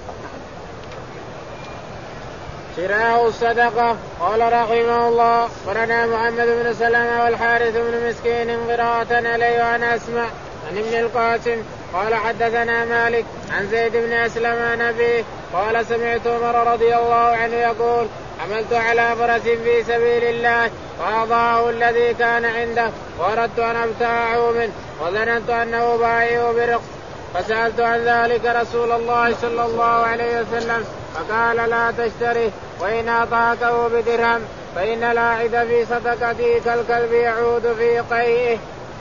شراء الصدقة. قال رحمه الله قرنا محمد بن سلمة والحارث بن مسكين قراءة عليه وأنا أسمع عن ابن القاسم قال حدثنا مالك عن زيد بن أسلم عن أبيه قال سمعت عمر رضي الله عنه يقول حملت على فرس في سبيل الله فأضاعه الذي كان عنده وأردت أن أبتاعه منه وظننت أنه بايع برخص فسألت عن ذلك رسول الله صلى الله عليه وسلم فقال لا تشتري وإن أعطاكه بدرهم فإن اللاعب في صدقته كالكلب يعود في قيئه.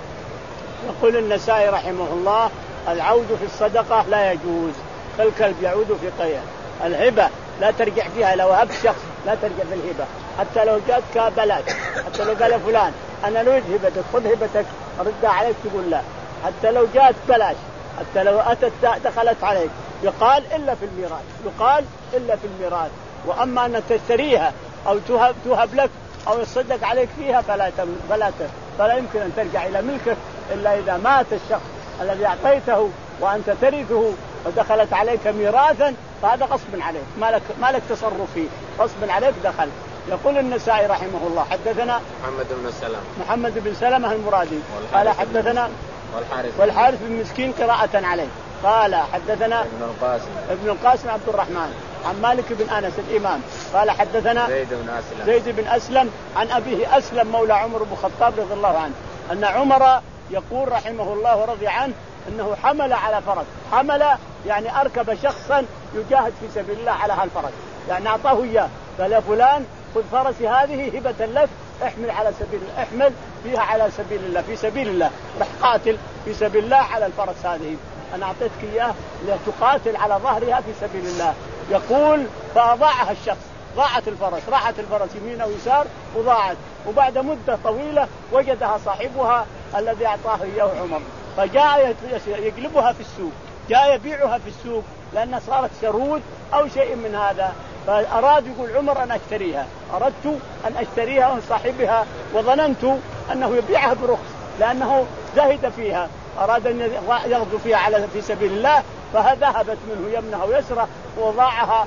يقول النسائي رحمه الله العود في الصدقة لا يجوز، كالكلب يعود في قيئه. الهبة لا ترجع فيها، لو هب شخص لا ترجع في الهبة حتى لو جاءتك بلاش، حتى لو قال فلان أنا نريد هبتك خذ هبتك أردها عليك تقول لا، حتى لو جاءت بلاش، حتى لو أتت دخلت عليك يقال إلا في الميراث، يقال إلا في الميراث. وأما أن تشتريها أو تهب, تهب لك أو يصدق عليك فيها فلا فلا فلا يمكن أن ترجع إلى ملكك إلا إذا مات الشخص الذي أعطيته وأنت ترثه ودخلت عليك ميراثا فهذا غصب عليك، ما لك ما لك تصرف فيه، غصب عليك دخل. يقول النسائي رحمه الله حدثنا محمد بن سلمة محمد بن سلمة المرادي قال حدثنا والحارث والحارث بن مسكين قراءة عليه قال حدثنا ابن القاسم ابن القاسم عبد الرحمن عن مالك بن أنس الإمام قال حدثنا زيد بن أسلم زيد بن أسلم عن أبيه أسلم مولى عمر بن الخطاب رضي الله عنه أن عمر يقول رحمه الله ورضي عنه أنه حمل على فرس، حمل يعني أركب شخصا يجاهد في سبيل الله على هالفرس، يعني أعطاه إياه قال يا فلان خذ فرسي هذه هبة لك احمل على سبيل الله، احمل فيها على سبيل الله، في سبيل الله رح قاتل في سبيل الله على الفرس هذه، أنا أعطيتك إياه لتقاتل على ظهرها في سبيل الله. يقول فأضاعها الشخص، ضاعت الفرس، راحت الفرس يمين أو يسار وضاعت، وبعد مدة طويلة وجدها صاحبها الذي أعطاه إياه عمر، فجاء يقلبها في السوق، جاء يبيعها في السوق لأنها صارت شرود أو شيء من هذا، فأراد يقول عمر أن أشتريها، أردت أن أشتريها من صاحبها وظننت أنه يبيعها برخص لأنه زهد فيها، أراد أن يغزو فيها على في سبيل الله فذهبت منه يمنها ويسرى وضاعها،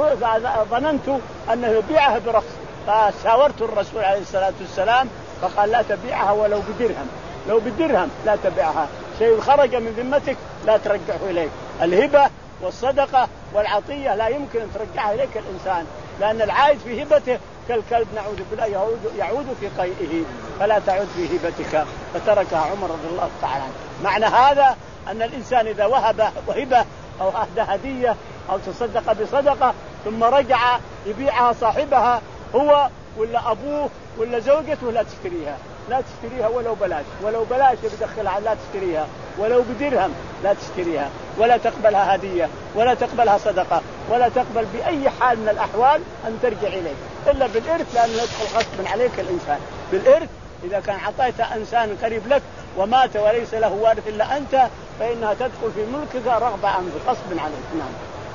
ظننت أنه يبيعها برخص، فشاورت الرسول عليه الصلاة والسلام فقال لا تبيعها ولو بدرهم، لو بدرهم لا تبيعها، شيء خرج من ذمتك لا ترجعه إليك. الهبة والصدقة والعطية لا يمكن أن ترجعها إليك الإنسان، لأن العائد في هبته كالكلب نعوذ بالله يعود, يعود في قيئه، فلا تعود في هبتك، فتركها عمر رضي الله تعالى عنه. معنى هذا أن الإنسان إذا وهب وهبة أو أهدى هدية أو تصدق بصدقة ثم رجع يبيعها صاحبها هو ولا أبوه ولا زوجته لا تشتريها، لا تشتريها ولو بلاش، ولو بلاش بدخلها لا تشتريها، ولو بدرهم لا تشتريها، ولا تقبلها هدية ولا تقبلها صدقة ولا تقبل بأي حال من الأحوال أن ترجع إليك إلا بالإرث، لأنه يدخل غصبا عليك الإنسان بالإرث. إذا كان عطيت إنسان قريب لك ومات وليس له وارث إلا أنت فإنها تدخل في ملكك رغبة عنك غصبا عليك. نعم.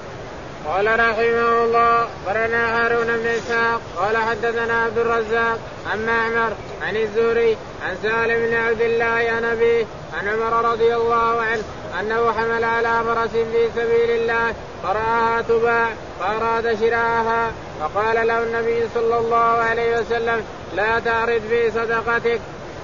قال رحمه الله قرنا هارون بن إسحاق قال حدثنا عبد الرزاق عن معمر عن الزهري عن سالم بن عبد الله عن أبيه عن عمر رضي الله عنه أنه حمل على فرس في سبيل الله فرآها تباع فأراد شراءها فقال له النبي صلى الله عليه وسلم لا تعرض في صدقتك.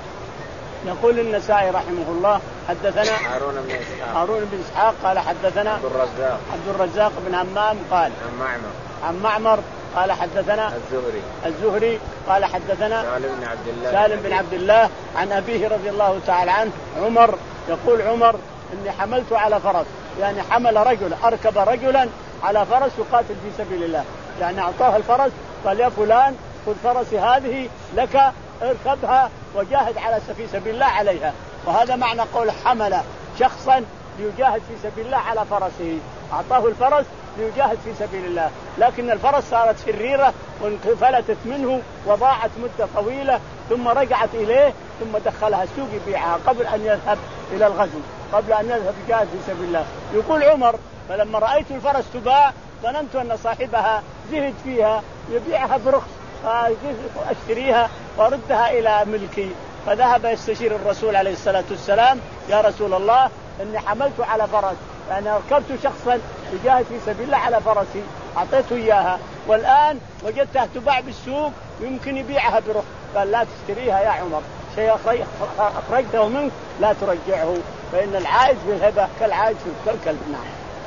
يقول النسائي رحمه الله حدثنا هارون بن إسحاق هارون بن إسحاق قال حدثنا عبد الرزاق عبد الرزاق بن همام قال عن معمر عن معمر قال حدثنا الزهري الزهري قال حدثنا سالم بن عبد الله سالم بن عبد الله عن أبيه رضي الله تعالى عنه عمر يقول عمر إني حملت على فرس، يعني حمل رجل أركب رجلا على فرس يقاتل في سبيل الله، يعني أعطاه الفرس قال يا فلان خذ فرسي هذه لك اركبها وجاهد على في سبيل الله عليها. وهذا معنى قول حمل شخصا ليجاهد في سبيل الله على فرسه، أعطاه الفرس ليجاهد في سبيل الله، لكن الفرس صارت شريرة وانفلتت منه وضاعت مدة طويلة، ثم رجعت إليه ثم دخلها السوق يبيعها قبل أن يذهب إلى الغزو، قبل أن يذهب يجاهد في سبيل الله. يقول عمر فلما رأيت الفرس تباع ظننت أن صاحبها زهد فيها يبيعها برخص، فأشتريها وأردها إلى ملكي. فذهب يستشير الرسول عليه الصلاة والسلام: يا رسول الله إني حملت على فرس، أنا ركبت شخصا يجاهد في سبيل الله على فرسي أعطيته إياها، والآن وجدتها تباع بالسوق يمكن يبيعها برخص. قال: لا تشتريها يا عمر، شيء أخرجته منك لا ترجعه، فإن العائد في الهبة كالعائد في الكلب. نعم.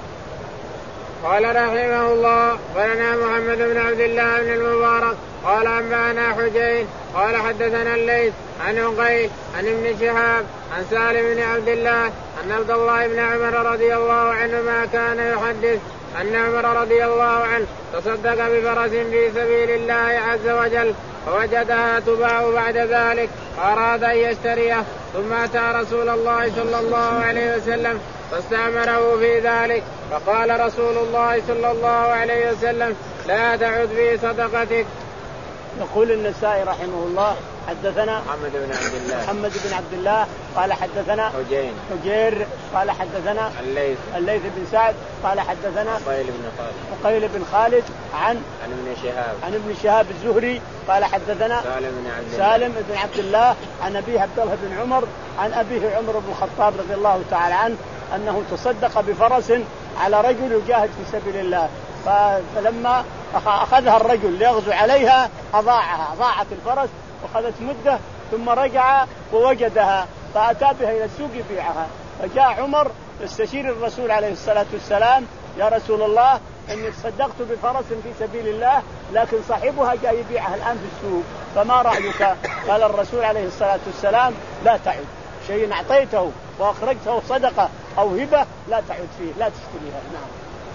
قال رحمه الله: ولنا محمد بن عبد الله بن المبارك قال أنبأنا حجين قال حدثنا الليث عن عقيل عن ابن شهاب عن سالم بن عبد الله أن عبد الله بن عمر رضي الله عنهما كان يحدث أن عمر رضي الله عنه تصدق بفرس في سبيل الله عز وجل فوجدها تباع بعد ذلك أراد أن يشتريه، ثم أتى رسول الله صلى الله عليه وسلم فاستعمره في ذلك، فقال رسول الله صلى الله عليه وسلم: لا تعد في صدقتك. يقول النسائي رحمه الله: حدثنا محمد بن عبد الله محمد بن عبد الله قال حدثنا حجين حجير قال حدثنا الليث الليث بن سعد قال حدثنا عقيل بن خالد عقيل بن خالد عن عن ابن شهاب عن ابن شهاب الزهري قال حدثنا سالم بن عبد الله سالم بن عبد الله عن أبيه عبد الله بن عمر عن أبيه عمر بن الخطاب رضي الله تعالى عنه أنه تصدق بفرس على رجل يجاهد في سبيل الله، فلما أخذها الرجل ليغزو عليها أضاعها، ضاعت الفرس وأخذت مدة، ثم رجع ووجدها فأتى بها إلى السوق يبيعها. فجاء عمر يستشير الرسول عليه الصلاة والسلام: يا رسول الله إني تصدقت بفرس في سبيل الله لكن صاحبها جاء يبيعها الآن في السوق، فما رأيك؟ قال الرسول عليه الصلاة والسلام: لا تعد، شيء أعطيته وأخرجته صدقة أو هبة لا تعد فيه، لا تشتريها. نعم.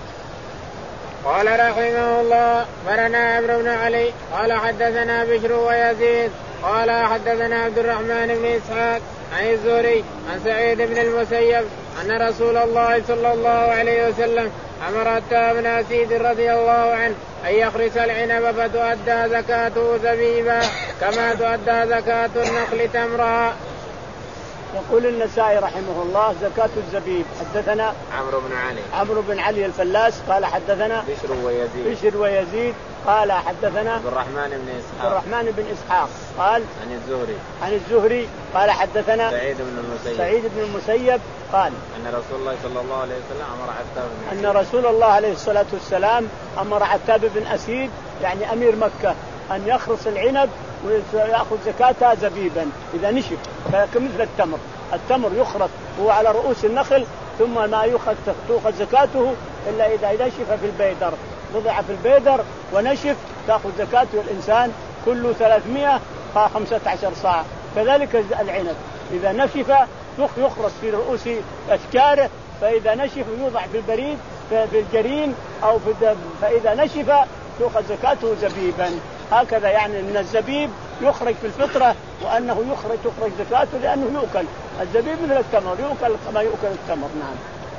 قال رحمه الله: مرنا عمرو بن علي قال حدثنا بشر ويزيد قال حدثنا عبد الرحمن بن إسحاق عن الزهري عن سعيد بن المسيب أن رسول الله صلى الله عليه وسلم أمر حتى بن أسيد رضي الله عنه أن يخرس العنب فتؤدى زكاته زبيبا كما تؤدى زكاة النخل تمرا. يقول النسائي رحمه الله: زكاة الزبيب. حدثنا عمرو بن علي عمرو بن علي الفلاس قال حدثنا بشر ويزيد بشر ويزيد قال حدثنا عبد الرحمن بن إسحاق عبد الرحمن بن إسحاق قال عن الزهري عن الزهري قال حدثنا سعيد بن المسيب سعيد بن المسيب قال أن رسول الله صلى الله عليه وسلم أمر عتاب بن أن رسول الله عليه الصلاة والسلام أمر عتاب بن أسيد يعني أمير مكة أن يخرص العنب ويأخذ زكاتها زبيبا إذا نشف كمثل التمر. التمر يخرط هو على رؤوس النخل ثم ما يؤخذ تؤخذ زكاته إلا إذا نشف في البيدر، وضع في البيدر ونشف تأخذ زكاته الإنسان كله ثلاثمائة وخمسة عشر صاع. كذلك العنب إذا نشف يخرص في رؤوس أشجاره، فإذا نشف يوضع في البريد في الجرين أو في فإذا نشف تؤخذ زكاته زبيبا. هكذا يعني من الزبيب يخرج في الفطرة وأنه يخرج تخرج زكاته لأنه يؤكل. الزبيب مثل التمر يؤكل كما يؤكل التمر. نعم.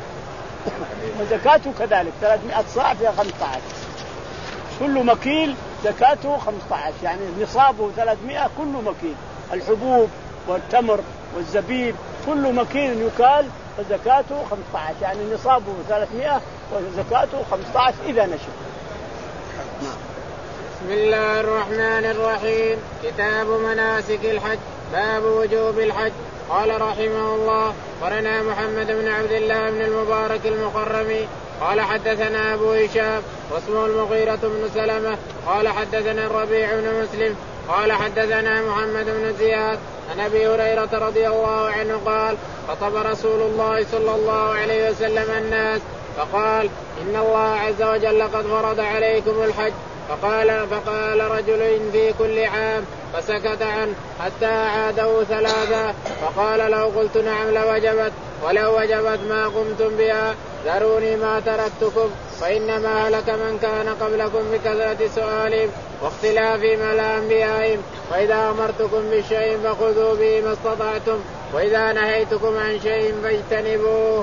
وزكاته كذلك ثلاثمائة صاع فيها خمسة عشر، كل مكيل زكاته خمسة عشر، يعني نصابه ثلاثمائة كل مكيل. الحبوب والتمر والزبيب كل مكيل يكال فزكاته خمسة عشر، يعني نصابه ثلاثمائة وزكاته خمسة عشر إذا نشف. نعم. بسم الله الرحمن الرحيم. كتاب مناسك الحج. باب وجوب الحج. قال رحمه الله: قرنا محمد بن عبد الله بن المبارك المخرمي قال حدثنا أبو هشام واسمه المغيرة بن سلمة قال حدثنا الربيع بن مسلم قال حدثنا محمد بن زياد عن أبي هريرة رضي الله عنه قال: خطب رسول الله صلى الله عليه وسلم الناس فقال: إن الله عز وجل قد فرض عليكم الحج. فقال فقال رجل في كل عام، فسكت عنه حتى عاده ثلاثة، فقال: لو قلت نعم لوجبت. ولو وجبت ما قمتم بها ذروني ما تركتكم فإنما هلك من كان قبلكم بكثرة سؤالهم واختلافهم على أنبيائهم وإذا أمرتكم بشيء فخذوا به ما استطعتم وإذا نهيتكم عن شيء فاجتنبوه.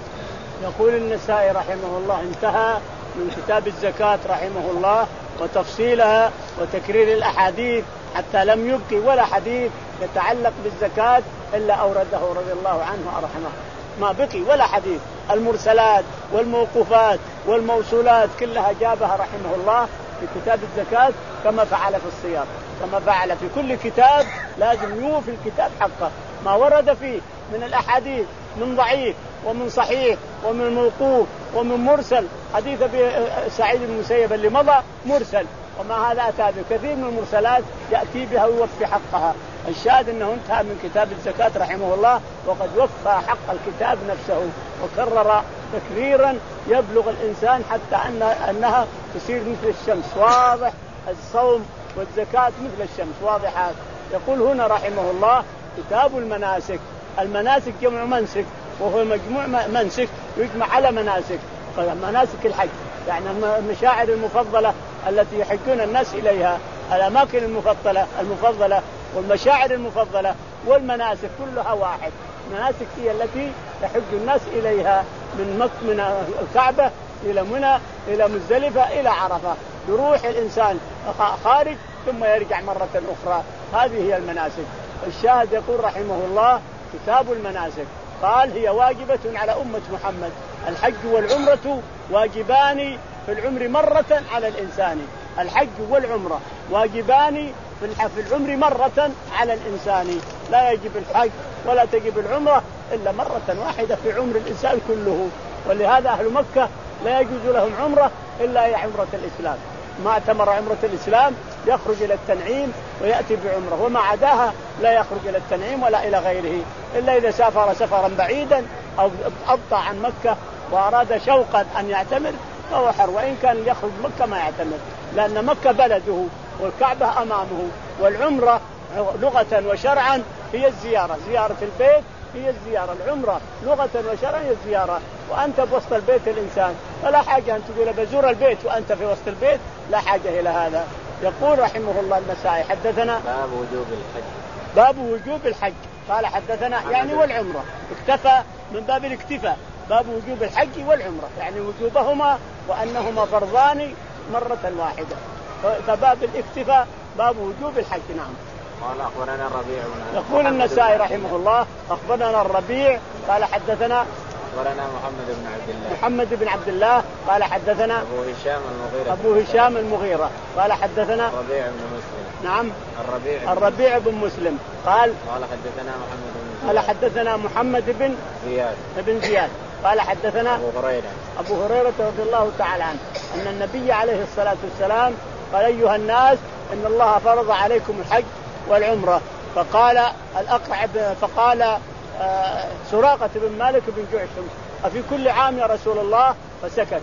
يقول النسائي رحمه الله انتهى من كتاب الزكاة رحمه الله وتفصيلها وتكرير الأحاديث حتى لم يبقي ولا حديث يتعلق بالزكاة إلا أورده رضي الله عنه ورحمه، ما بقي ولا حديث. المرسلات والموقوفات والموصولات كلها جابها رحمه الله في كتاب الزكاة كما فعل في الصيام، كما فعل في كل كتاب لازم يوفي الكتاب حقه، ما ورد فيه من الأحاديث من ضعيف ومن صحيح ومن موقوف ومن مرسل. حديث سعيد بن المسيب اللي مضى مرسل، وما هذا أتى بكثير من المرسلات يأتي بها ويوفي حقها. الشاهد أنه انتهى من كتاب الزكاة رحمه الله وقد وفى حق الكتاب نفسه وكرر تكريرا يبلغ الإنسان حتى أن أنها تصير مثل الشمس واضح. الصوم والزكاة مثل الشمس واضحات. يقول هنا رحمه الله كتاب المناسك. المناسك جمع منسك، وهو مجموع منسك يجمع على مناسك، مناسك الحج يعني المشاعر المفضلة التي يحجون الناس إليها، الأماكن المفضلة المفضلة والمشاعر المفضلة والمناسك كلها واحد. المناسك هي التي يحج الناس إليها من مك من الكعبة إلى منى إلى مزدلفة إلى عرفة، يروح الإنسان خارج ثم يرجع مرة أخرى. هذه هي المناسك. الشاهد يقول رحمه الله كتاب المناسك قال هي واجبة على أمة محمد. الحج والعمرة واجبان في العمر مرة على الإنسان. الحج والعمرة واجبان في العمر مرة على الإنسان، لا يجب الحج ولا تجب العمرة إلا مرة واحدة في عمر الإنسان كله. ولهذا أهل مكة لا يجوز لهم عمرة إلا هي عمرة الإسلام. ما اعتمر عمرة الإسلام يخرج إلى التنعيم ويأتي بعمرة، وما عداها لا يخرج إلى التنعيم ولا إلى غيره إلا إذا سافر سفرا بعيدا أو أبطأ عن مكة وأراد شوقا أن يعتمر فهو حر، وإن كان يخرج مكة ما يعتمر لأن مكة بلده والكعبة أمامه. والعمرة لغة وشرعا هي الزيارة، زيارة البيت هي الزيارة. العمرة لغة وشرعا هي الزيارة، وأنت بوسط البيت الإنسان فلا حاجة أن تقول بزور البيت وأنت في وسط البيت، لا حاجة إلى هذا. يقول رحمه الله النسائي حدثنا باب وجوب الحج. باب وجوب الحج قال حدثنا يعني والعمرة، اكتفى من باب الاكتفاء، باب وجوب الحج والعمرة يعني وجوبهما وأنهما فرضان مرة واحدة، فباب الاكتفاء باب وجوب الحج. نعم. قال أخبرنا الربيع. يقول النسائي رحمه الله أخبرنا الربيع قال حدثنا أخبرنا محمد بن عبد الله. محمد بن عبد الله قال حدثنا أبو هشام المغيرة. أبو هشام المغيرة قال حدثنا الربيع بن مسلم. نعم. الربيع الربيع بن مسلم قال قال حدثنا محمد بن قال حدثنا محمد بن زياد بن زياد قال حدثنا أبو هريرة أبو هريرة رضي الله تعالى عنه أن النبي عليه الصلاة والسلام قال أيها الناس إن الله فرض عليكم الحج والعمرة. فقال الأقرع فقال آه سراقة بن مالك بن جعشم أفي كل عام يا رسول الله؟ فسكت.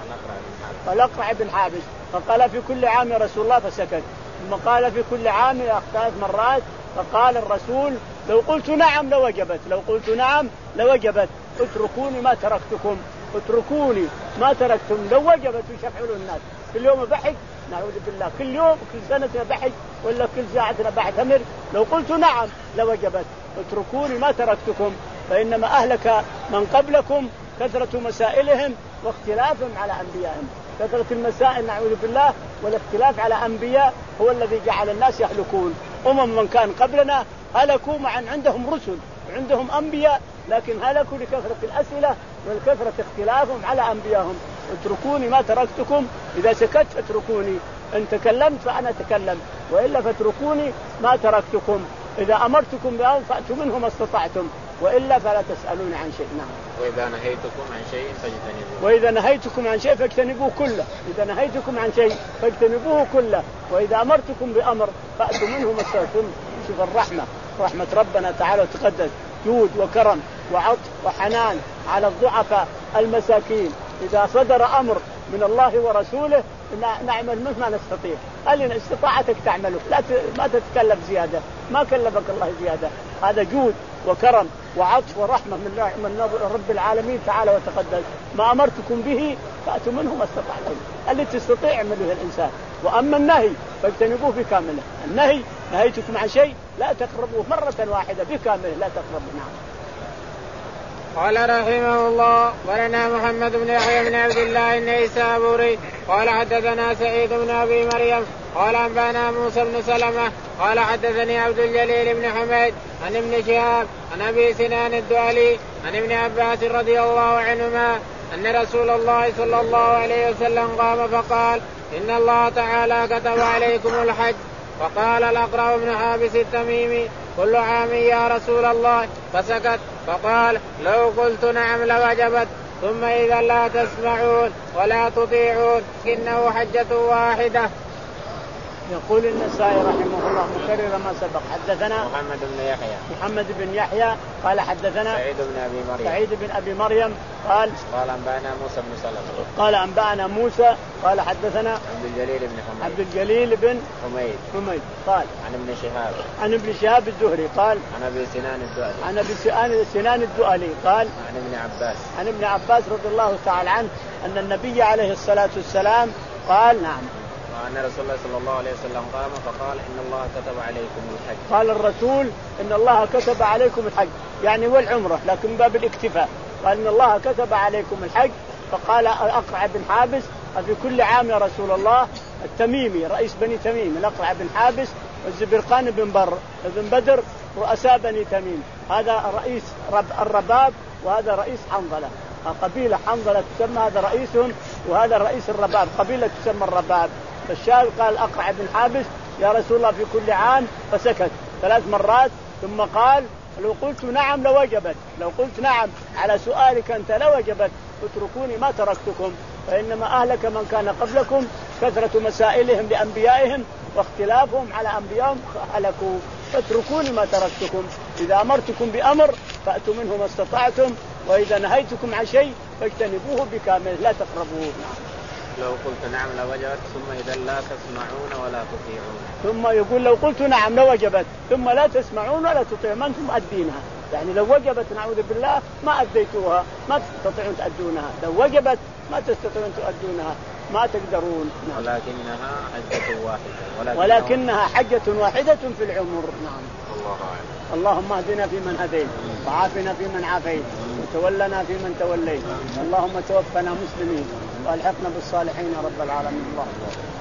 الأقرع بن حابس فقال في كل عام يا رسول الله؟ فسكت. ثم قال في كل عام ثلاث مرات. فقال الرسول لو قلت نعم لوجبت، لو قلت نعم لوجبت، اتركوني ما تركتكم، اتركوني ما تركتم لو وجبت وشفعوا الناس. كل يوم بحج نعوذ بالله، كل يوم كل سنة بحج ولا كل ساعة بعتمر. لو قلت نعم لوجبت، اتركوني ما تركتكم، فإنما أهلك من قبلكم كثرة مسائلهم واختلافهم على أنبيائهم. كثرة المسائل نعوذ بالله والاختلاف على أنبياء هو الذي جعل الناس يهلكون. أمم من كان قبلنا هلكوا مع عندهم رسل وعندهم أنبياء، لكن هلكوا لكثرة الأسئلة والكثرة اختلافهم على أنبيائهم. اتركوني ما تركتكم، إذا سكت اتركوني، إن تكلمت فأنا أتكلم، وإلا فاتركوني ما تركتكم، إذا أمرتكم بأمر فأتوا منه ما استطعتم، وإلا فلا تسألون عن شيء. نعم. وإذا نهيتكم عن شيء فاجتنبوه. وإذا نهيتكم عن شيء فاجتنبوه كله. إذا نهيتكم عن شيء فاجتنبوه كله، وإذا أمرتكم بأمر فأتوا منه ما استطعتم. شوف الرحمة، رحمة ربنا تعالى وتقدس، جود وكرم وعطف وحنان على الضعفاء المساكين. إذا صدر أمر من الله ورسوله نعمل مثل ما نستطيع، قال إن استطاعتك تعمله، لا ت... ما تتكلف زيادة، ما كلفك الله زيادة. هذا جود وكرم وعطف ورحمة من الله من رب العالمين تعالى وتقدس. ما أمرتكم به فأتوا منه ما استطعتم، اللي تستطيع اعمله الإنسان. وأما النهي فاجتنبوه بكامله. النهي نهيتكم عن شيء لا تقربوه مرة واحدة بكامله، لا تقربوا. نعم. قال رحمه الله ولنا محمد بن يحيى بن عبد الله النيسابوري قال حدثنا سعيد بن أبي مريم قال أنبانا موسى بن سلمة قال حدثني عبد الجليل بن حميد عن ابن شهاب عن أبي سنان الدؤلي عن ابن عباس رضي الله عنهما أن رسول الله صلى الله عليه وسلم قام فقال إن الله تعالى كتب عليكم الحج. فقال الأقرع بن حابس التميمي كل عام يا رسول الله، فسكت. فقال لو قلت نعم لوجبت، ثم إذا لا تسمعون ولا تطيعون إنه حجة واحدة. يقول النسائي رحمه الله مكرر ما سبق. حدثنا محمد بن يحيى محمد بن يحيى قال حدثنا سعيد بن أبي مريم سعيد بن أبي مريم قال قال أنبأنا موسى بن سلمة قال أنبأنا موسى قال حدثنا عبد الجليل بن حميد عبد الجليل بن حميد حميد قال عن ابن شهاب عن ابن شهاب الزهري قال عن أبي سنان الدؤلي عن أبي سنان الدؤلي قال عن ابن عباس عن ابن عباس رضي الله تعالى عنه أن النبي عليه الصلاة والسلام قال نعم وأن رسول الله صلى الله عليه وسلم قام فقال إن الله كتب عليكم الحج. قال الرسول إن الله كتب عليكم الحج يعني والعمرة، لكن باب الاكتفاء. قال إن الله كتب عليكم الحج. فقال الأقرع بن حابس في كل عام يا رسول الله. التميمي رئيس بني تميم الأقرع بن حابس والزبرقان بن بر بن بدر رؤساء بني تميم، هذا رئيس رب الرباب وهذا رئيس حنظلة، قبيلة حنظلة تسمى، هذا رئيسهم وهذا رئيس الرباب، قبيلة تسمى الرباب. فالشاهد قال الأقرع بن حابس يا رسول الله في كل عام، فسكت ثلاث مرات ثم قال لو قلت نعم لوجبت، لو قلت نعم على سؤالك أنت لوجبت، اتركوني ما تركتكم، فإنما أهلك من كان قبلكم كثرة مسائلهم لأنبيائهم واختلافهم على أنبيائهم هلكوا، فاتركوني ما تركتكم. إذا أمرتكم بأمر فأتوا منه ما استطعتم، وإذا نهيتكم عن شيء فاجتنبوه بكامل لا تقربوه. لو قلت نعم لوجبت ثم إذا لا تسمعون ولا تطيعون. ثم يقول لو قلت نعم لوجبت ثم لا تسمعون ولا تطيعون، ما أنتم أدينها، يعني لو وجبت نعوذ بالله ما أديتوها ما تستطيعون تأدونها، لو وجبت ما تستطيعون تؤدونها ما تقدرون. نعم. ولكنها حجة واحدة ولكنها, ولكنها حجة واحدة في العمر. نعم. الله أعلم. اللهم اهدنا فيمن هديت وعافنا فيمن عافيت وتولنا فيمن توليت، اللهم توفنا مسلمين والحقنا بالصالحين رب العالمين. الله